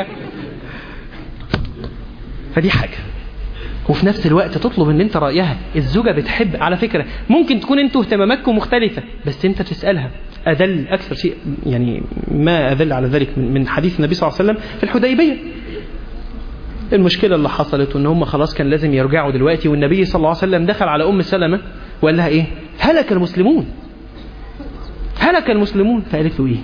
فدي حاجة. وفي نفس الوقت تطلب ان انت رأيها. الزوجة بتحب، على فكرة ممكن تكون انتوا اهتماماتكم مختلفة بس انت تسألها. أدل أكثر شيء يعني ما أدل على ذلك من حديث النبي صلى الله عليه وسلم في الحديبية. المشكلة اللي حصلت وان هم خلاص كان لازم يرجعوا دلوقتي، والنبي صلى الله عليه وسلم دخل على أم سلمة وقال لها ايه؟ هلك المسلمون، هلك المسلمون. فقالت له ايه؟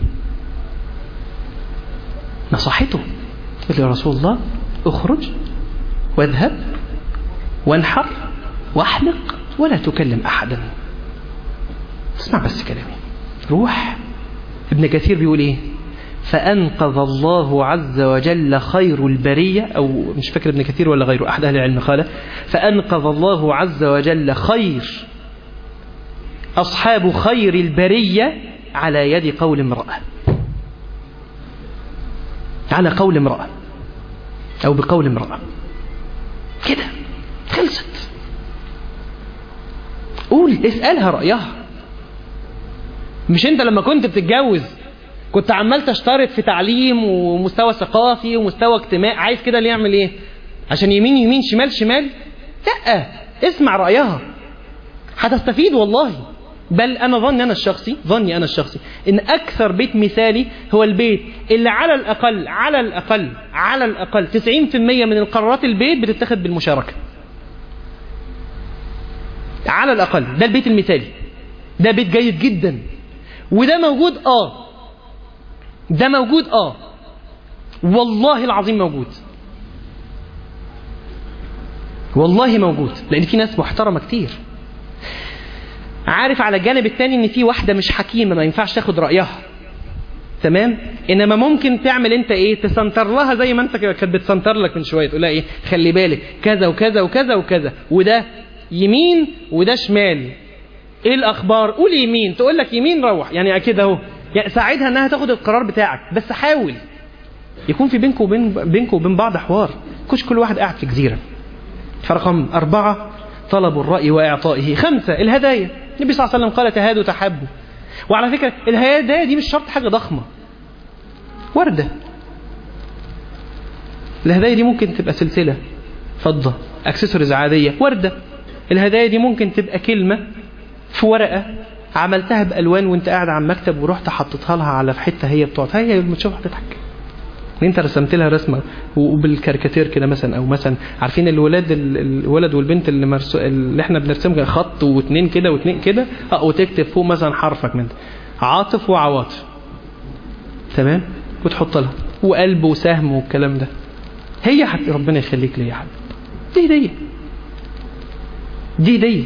نصحته، قال له يا رسول الله اخرج واذهب وانحر واحلق ولا تكلم احدا. اسمع بس كلامي، روح. ابن كثير بيقول ايه؟ فأنقذ الله عز وجل خير البرية، أو مش فاكر ابن كثير ولا غيره، أحد أهل العلم قال فأنقذ الله عز وجل خير أصحاب خير البرية على يد قول امرأة، على قول امرأة أو بقول امرأة كده خلصت. قول، اسألها رأيها. مش انت لما كنت بتتجوز كنت عمال تشترط في تعليم ومستوى ثقافي ومستوى اجتماعي، عايز كده اللي يعمل ايه؟ عشان يمين يمين شمال شمال؟ لا، اسمع رأيها هتستفيد والله. بل أنا ظني أنا الشخصي إن أكثر بيت مثالي هو البيت اللي على الأقل 90% من القرارات البيت بتتخذ بالمشاركة. على الأقل ده البيت المثالي، ده بيت جيد جدا. وده موجود ده موجود والله العظيم موجود، والله موجود، لأن في ناس محترمة كتير. عارف على الجانب التاني ان في واحدة مش حكيمة ما ينفعش تاخد رأيها، تمام؟ انما ممكن تعمل انت ايه؟ تسنتر لها زي ما انت كانت بتسنتر لك من شوية، تقول لها ايه؟ خلي بالك كذا وكذا وكذا وكذا، وده يمين وده شمال، ايه الاخبار؟ قول يمين، تقول لك يمين روح، يعني كده اهو، يعني ساعدها انها تاخد القرار بتاعك. بس حاول يكون في بينك وبين بعض حوار، كش كل واحد قاعد في جزيرة. فرقم 4 طلب الرأي وإعطائه. 5 الهدايا. النبي صلى الله عليه وسلم قال تهادوا تحبوا. وعلى فكرة الهدايا دي مش شرط حاجة ضخمة، وردة. الهدايا دي ممكن تبقى سلسلة فضة، اكسسوارز عادية، وردة. الهدايا دي ممكن تبقى كلمة في ورقة عملتها بألوان وانت قاعد على المكتب ورحت حطيتها لها على حتة هي بتقعد، هي لما تشوفها تضحك. انت رسمت لها رسمه وبالكاريكاتير كده مثلا، او مثلا عارفين الولد والبنت اللي احنا بنرسمها خط واثنين كده واثنين كده، وتكتب فوق مثلا حرفك من عاطف وعواطف، تمام؟ وتحط لها وقلب وسهم والكلام ده. هي ربنا يخليك لي يا حبيبي، دي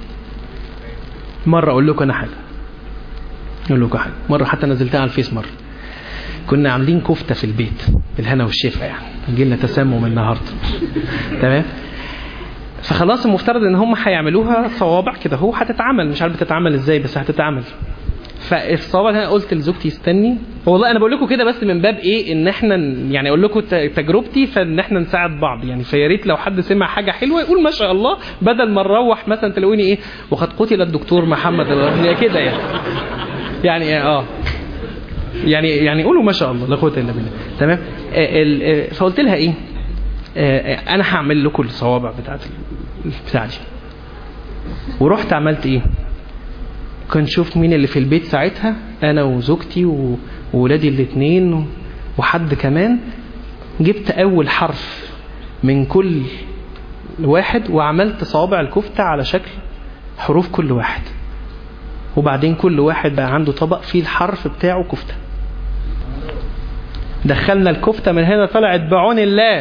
مره اقول لكم انا حاجه، مره حتى نزلتها على الفيس. مره كنا عاملين كفتة في البيت بالهنا والشفا، يعني جيلنا تسمم النهاردة، تمام؟ فخلاص المفترض ان هم هيعملوها صوابع كده، هو هتتعمل، مش عارف بتتعمل ازاي بس هتتعمل. فالصوابع هنا قلت لزوجتي استني، والله انا بقول لكم كده بس من باب ايه، ان احنا يعني اقول لكم تجربتي، فان احنا نساعد بعض يعني. فيا ريت لو حد سمع حاجه حلوه يقول ما شاء الله، بدل ما نروح مثلا تلاقوني ايه وقد قتل الدكتور محمد كده يعني قولوا ما شاء الله لا قوه الا بالله، تمام؟ فقلت لها ايه، انا هعمل لكم الصوابع بتاعتي. ورحت عملت ايه، كان شوف مين اللي في البيت ساعتها، انا وزوجتي وولادي الاثنين وحد كمان. جبت اول حرف من كل واحد وعملت صوابع الكفتة على شكل حروف كل واحد، وبعدين كل واحد بقى عنده طبق فيه الحرف بتاعه كفتة. دخلنا الكفتة من هنا طلعت بعون الله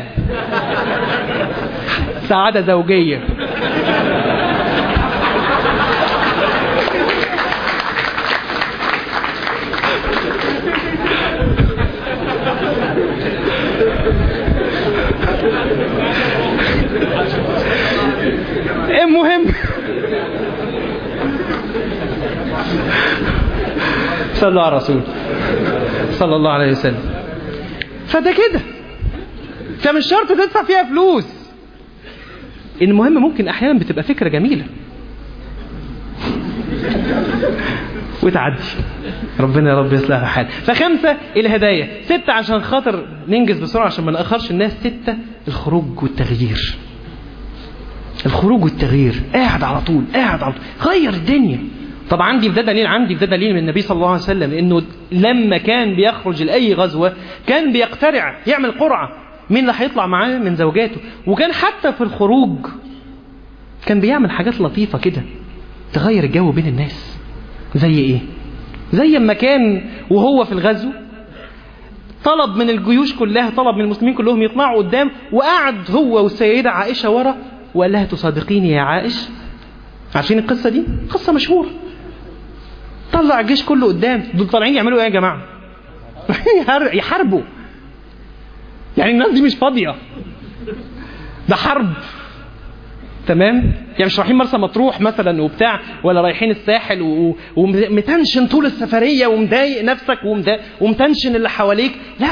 سعادة زوجية. المهم صلوا على الرسول صلى الله عليه وسلم. فده كده، فمش شرط تدفع فيها فلوس. المهم ممكن احيانا بتبقى فكرة جميلة وتعدي، ربنا يا رب يصلح الحال. فخمسة الهدايا. 6 عشان خاطر ننجز بسرعة عشان ما نأخرش الناس. 6 الخروج والتغيير. الخروج والتغيير، قاعد على طول غير الدنيا. طب عندي في ده دليل من النبي صلى الله عليه وسلم انه لما كان بيخرج لأي غزوة كان بيقترع، يعمل قرعة مين اللي هيطلع معاه من زوجاته. وكان حتى في الخروج كان بيعمل حاجات لطيفة كده تغير الجو بين الناس. زي ايه؟ زي ما كان وهو في الغزو طلب من الجيوش كلها، طلب من المسلمين كلهم يطلعوا قدام، وقعد هو والسيدة عائشة ورا وقال لها تصادقيني يا عائشة. عارفين القصة دي؟ قصة مشهورة. طلع الجيش كله قدام. دول طالعين يعملوا ايه يا جماعة؟ يحاربوا. يعني الناس دي مش فاضية، ده حرب، تمام؟ يعني مش رايحين مرسى مطروح مثلا وبتاع، ولا رايحين الساحل ومتنشن طول السفرية ومضايق نفسك ومتنشن اللي حواليك. لا،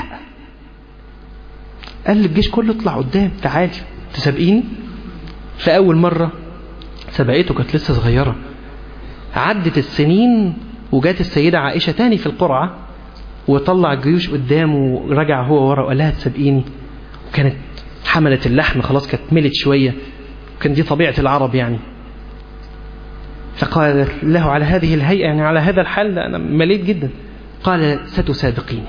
قال للجيش كله اطلع قدام، تعالي تسابقيني. فأول مرة سبقته كانت لسه صغيرة. عدت السنين وجات السيدة عائشة تاني في القرعة وطلع الجيوش قدامه ورجع هو ورا وقال لها تسابقيني. وكانت حملة اللحم خلاص كانت ملت شوية، وكان دي طبيعة العرب يعني. فقال له على هذه الهيئة يعني على هذا الحال أنا مليت جدا. قال ستسابقيني.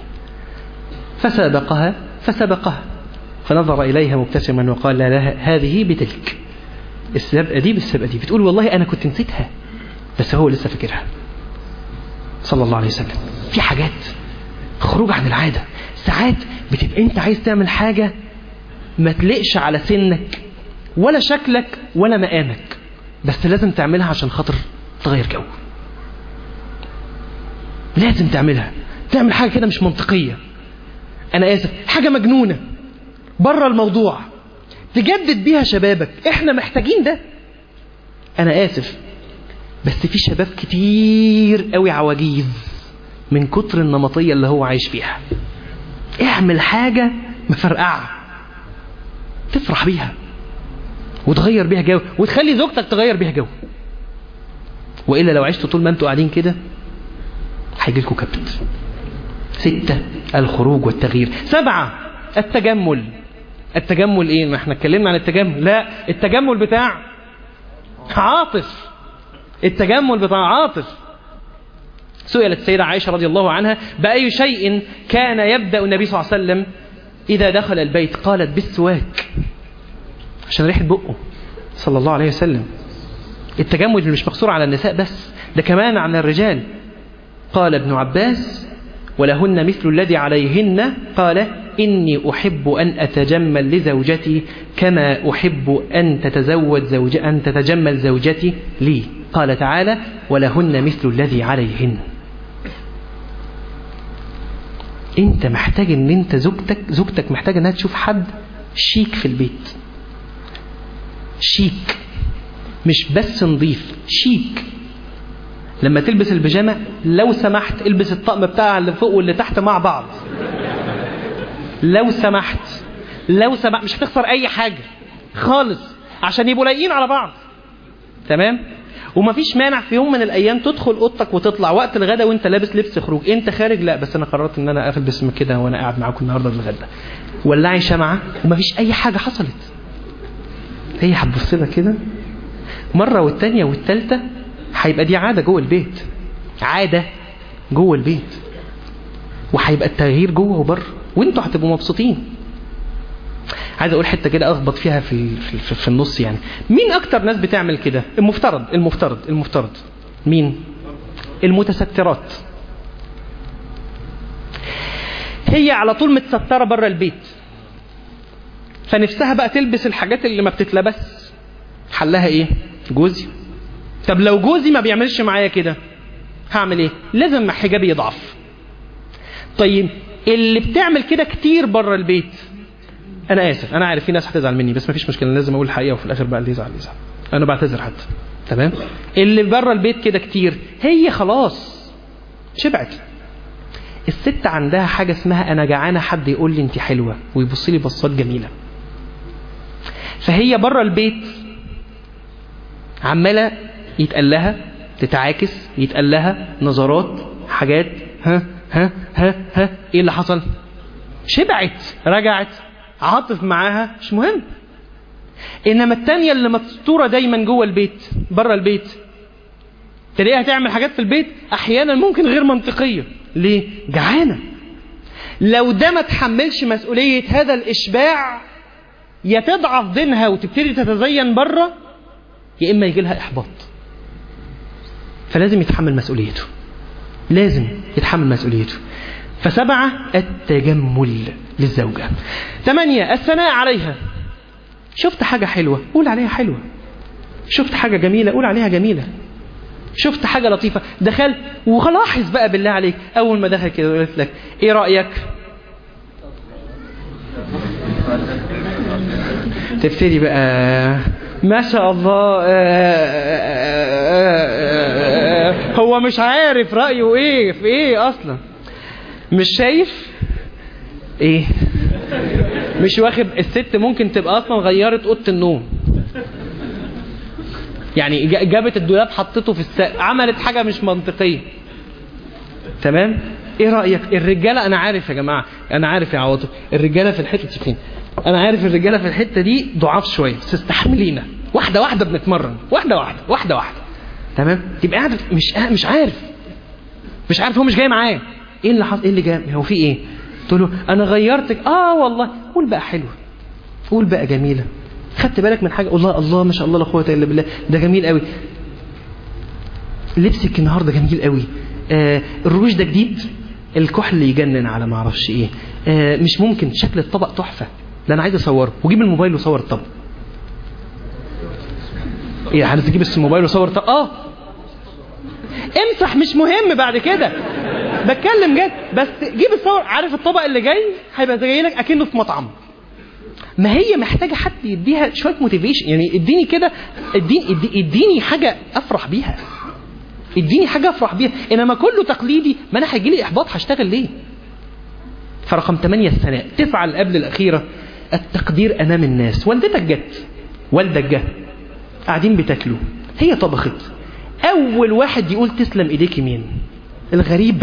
فسابقها فنظر إليها مبتسما وقال لها هذه بتلك، السابقة دي بالسابقة دي. بتقول والله أنا كنت نسيتها بس هو لسه فاكرها صلى الله عليه وسلم. في حاجات خروج عن العادة. ساعات بتبقى أنت عايز تعمل حاجة ما تلقش على سنك ولا شكلك ولا مقامك، بس لازم تعملها عشان خاطر تغير جو. لازم تعملها. تعمل حاجة كده مش منطقية، أنا آسف، حاجة مجنونة بره الموضوع تجدد بيها شبابك. إحنا محتاجين ده. أنا آسف بس في شباب كتير قوي عواجيز من كتر النمطية اللي هو عايش فيها. اعمل حاجة مفرقعة تفرح بيها وتغير بيها جو وتخلي زوجتك تغير بيها جو. وإلا لو عشتوا طول ما انتوا قاعدين كده هيجيلكوا كبت. 6 الخروج والتغيير. 7 التجمل. التجمل ايه؟ ما احنا اتكلمنا عن التجمل. لا، التجمل بتاع عاطف. التجمل بتاع عاطف. سئلت السيدة عائشة رضي الله عنها بأي شيء كان يبدأ النبي صلى الله عليه وسلم إذا دخل البيت؟ قالت بالسواك، عشان ريحة بقه صلى الله عليه وسلم. التجمل مش مقصور على النساء بس، ده كمان عن الرجال. قال ابن عباس ولهن مثل الذي عليهن، قال إني أحب أن أتجمل لزوجتي كما أحب أن تتجمل زوجتي لي. قال تعالى ولهن مثل الذي عليهن. انت محتاج ان انت زوجتك محتاج انها تشوف حد شيك في البيت. شيك، مش بس نظيف، شيك. لما تلبس البيجامة لو سمحت البس الطقم بتاع اللي فوق واللي تحت مع بعض. لو سمحت مش هتخسر اي حاجة خالص عشان يبقوا لايقين على بعض. تمام؟ ومفيش مانع في يوم من الايام تدخل اوضتك وتطلع وقت الغدا وانت لابس لبس خروج. انت خارج، لا بس انا قررت ان انا البس كده وانا قاعد معاكم النهارده الغدا. ولعي شمعة ومفيش اي حاجة حصلت. هي هتبص لك كده مرة والتانية والتالتة، هيبقى دي عادة جوه البيت. عادة جوه البيت. وهيبقى التغيير جوه وبره وانتوا هتبقوا مبسوطين. عايز اقول حتة كده اخبط فيها في النص يعني. مين اكتر ناس بتعمل كده؟ المفترض مين؟ المتسترات. هي على طول متسترة بره البيت، فنفسها بقى تلبس الحاجات اللي ما بتتلبس. حلها ايه؟ جوزي. طب لو جوزي ما بيعملش معايا كده هعمل ايه؟ لازم حجابي يضعف. طيب اللي بتعمل كده كتير بره البيت، انا اسف، انا عارف في ناس هتزعل مني بس ما فيش مشكله، لازم اقول الحقيقه وفي الاخر بقى اللي يزعل يزعل، انا بعتذر حتى. تمام؟ اللي بره البيت كده كتير هي خلاص شبعت. الست عندها حاجه اسمها انا جعانه حد يقول لي انت حلوه ويبص لي بصات جميله. فهي بره البيت عماله يتقال لها تتعاكس، يتقال لها نظرات، حاجات. ها ايه اللي حصل؟ شبعت، رجعت، عاطف معاها، مش مهم. انما التانية اللي مستورة دايما جوه البيت بره البيت تلاقيها تعمل حاجات في البيت احيانا ممكن غير منطقية. ليه؟ جعانة. لو ده ما تحملش مسؤولية هذا الاشباع، يا تضعف دينها وتبتدي تتزين بره، يا اما يجي لها احباط. فلازم يتحمل مسؤوليته، لازم يتحمل مسؤوليته. 7 التجمل للزوجة. 8 الثناء عليها. شفت حاجة حلوة قول عليها حلوة، شفت حاجة جميلة قول عليها جميلة، شفت حاجة لطيفة دخل ولاحظ بقى بالله عليك أول ما دخل كده قلت لك إيه رأيك؟ تبتدي بقى ما شاء الله هو مش عارف رأيه ايه في ايه اصلا، مش شايف ايه، مش واخد. الست ممكن تبقى اصلا غيرت اوضه النوم، يعني جابت الدولاب حطته في السقف، عملت حاجه مش منطقيه. تمام؟ ايه رأيك؟ الرجالة انا عارف يا جماعة، انا عارف يا عواطف، الرجالة في الحتة دي فين؟ انا عارف الرجالة في الحتة دي ضعاف شوية، بس استحملينا واحدة واحدة بنتمرن، واحدة واحدة واحدة واحدة. تمام؟ تبقى قاعد مش عارف هو مش جاي معاه. ايه اللي حصل؟ ايه اللي جاي؟ هو في ايه؟ تقول له انا غيرتك. والله. قول بقى حلوة، قول بقى جميلة، خدت بالك من حاجة؟ الله ما شاء الله لا قوة الا بالله، ده جميل قوي، لبسك النهارده جميل قوي، الروج ده جديد، الكحل يجنن على ما اعرفش ايه، مش ممكن، شكل الطبق تحفة، ده انا عايز اصوره، وجيب الموبايل وصور الطبق. ايه هتجيب الموبايل وصور الطبق؟ امسح مش مهم بعد كده، بتكلم جد، بس جيب الصور. عارف الطبق اللي جاي هيبقى جاي لك اكنه في مطعم. ما هي محتاجه حد يديها شويه موتيفيشن، يعني اديني كده، اديني حاجه افرح بيها، اديني حاجه افرح بيها. انما كله تقليدي، ما انا هيجي لي احباط، هشتغل ليه؟ فرقم 8 الثناء. 9 اللي قبل الاخيره التقدير امام الناس. والدك جت قاعدين بتاكلوا، هي طبخت، اول واحد يقول تسلم ايديك مين؟ الغريب.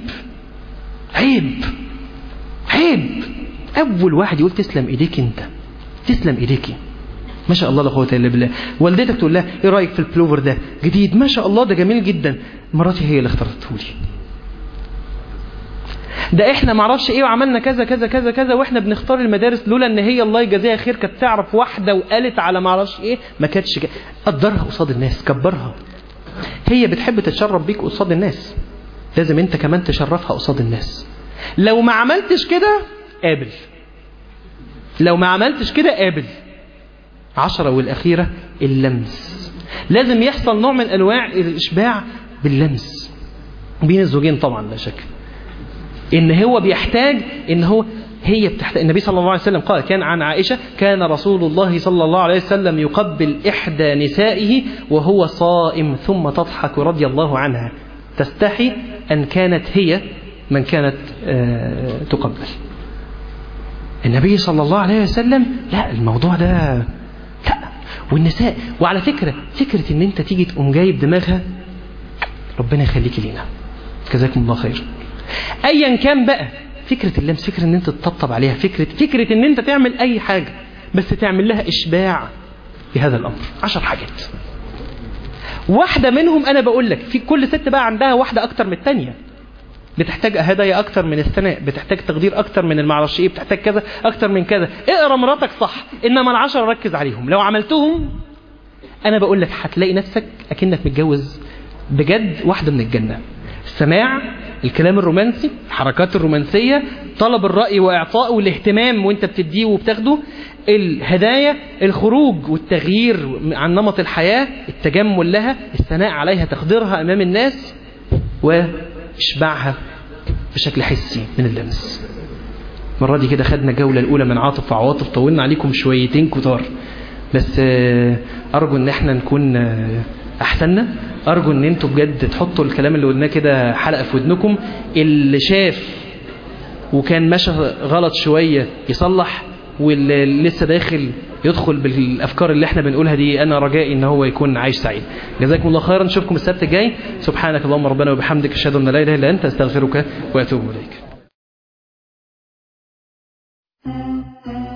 عيب. اول واحد يقول تسلم ايديك انت، تسلم ايديكي، ما شاء الله لا قوه الا بالله. والدتك تقول لها ايه رايك في البلوفر ده؟ جديد، ما شاء الله ده جميل جدا. مراتي هي اللي اختارته لي، ده احنا معرفش ايه وعملنا كذا كذا كذا كذا، واحنا بنختار المدارس لولا ان هي الله يجازيها خير كانت تعرف واحده وقالت على معرفش ايه، ما كانتش قدرها قصاد الناس، كبرها. هي بتحب تتشرف بيك قصاد الناس، لازم انت كمان تشرفها قصاد الناس. لو ما عملتش كده قابل، لو ما عملتش كده قابل. 10 والأخيرة اللمس. لازم يحصل نوع من أنواع الإشباع باللمس بين الزوجين طبعا لا شك. إن هو بيحتاج، إن هو هي بتحتاج. النبي صلى الله عليه وسلم قال، كان عن عائشة كان رسول الله صلى الله عليه وسلم يقبل إحدى نسائه وهو صائم ثم تضحك رضي الله عنها، تستحي أن كانت هي من كانت تقبل. النبي صلى الله عليه وسلم لا، الموضوع ده لا. والنساء، وعلى فكرة ان انت تيجي تقوم جايب دماغها، ربنا يخليك لينا، جزاكم الله خير. ايا كان بقى، فكرة اللمس، فكرة ان انت تطبطب عليها، فكرة ان انت تعمل اي حاجة بس تعمل لها اشباع بهذا الامر. 10 حاجات، واحدة منهم انا بقول لك، في كل ست بقى عندها واحدة اكتر من الثانية، بتحتاج هدايا اكتر من الثناء، بتحتاج تقدير اكتر من المعرفش ايه، بتحتاج كذا اكتر من كذا. اقرا مراتك صح، انما ال10 ركز عليهم، لو عملتهم انا بقول لك هتلاقي نفسك اكنك متجوز بجد واحده من الجنه. السماع، الكلام الرومانسي، الحركات الرومانسيه، طلب الراي واعطائه والاهتمام وانت بتديه وبتاخده، الهدايا، الخروج والتغيير عن نمط الحياه، التجمل لها، الثناء عليها، تقديرها امام الناس، واشبعها بشكل حسي من اللمس. المرة دي كده خدنا جولة الأولى من عاطف وعواطف، طولنا عليكم شويتين كتار، بس أرجو إن احنا نكون أحسننا. أرجو إن انتوا بجد تحطوا الكلام اللي قلناه كده حلقة في ودنكم، اللي شاف وكان ماشي غلط شوية يصلح، واللي لسه داخل يدخل بالأفكار اللي احنا بنقولها دي. أنا رجائي إن هو يكون عايش سعيد. جزاكم الله خيرا، نشوفكم السبت الجاي. سبحانك اللهم ربنا وبحمدك، أشهد أن لا إله إلا أنت، أستغفرك وأتوب إليك.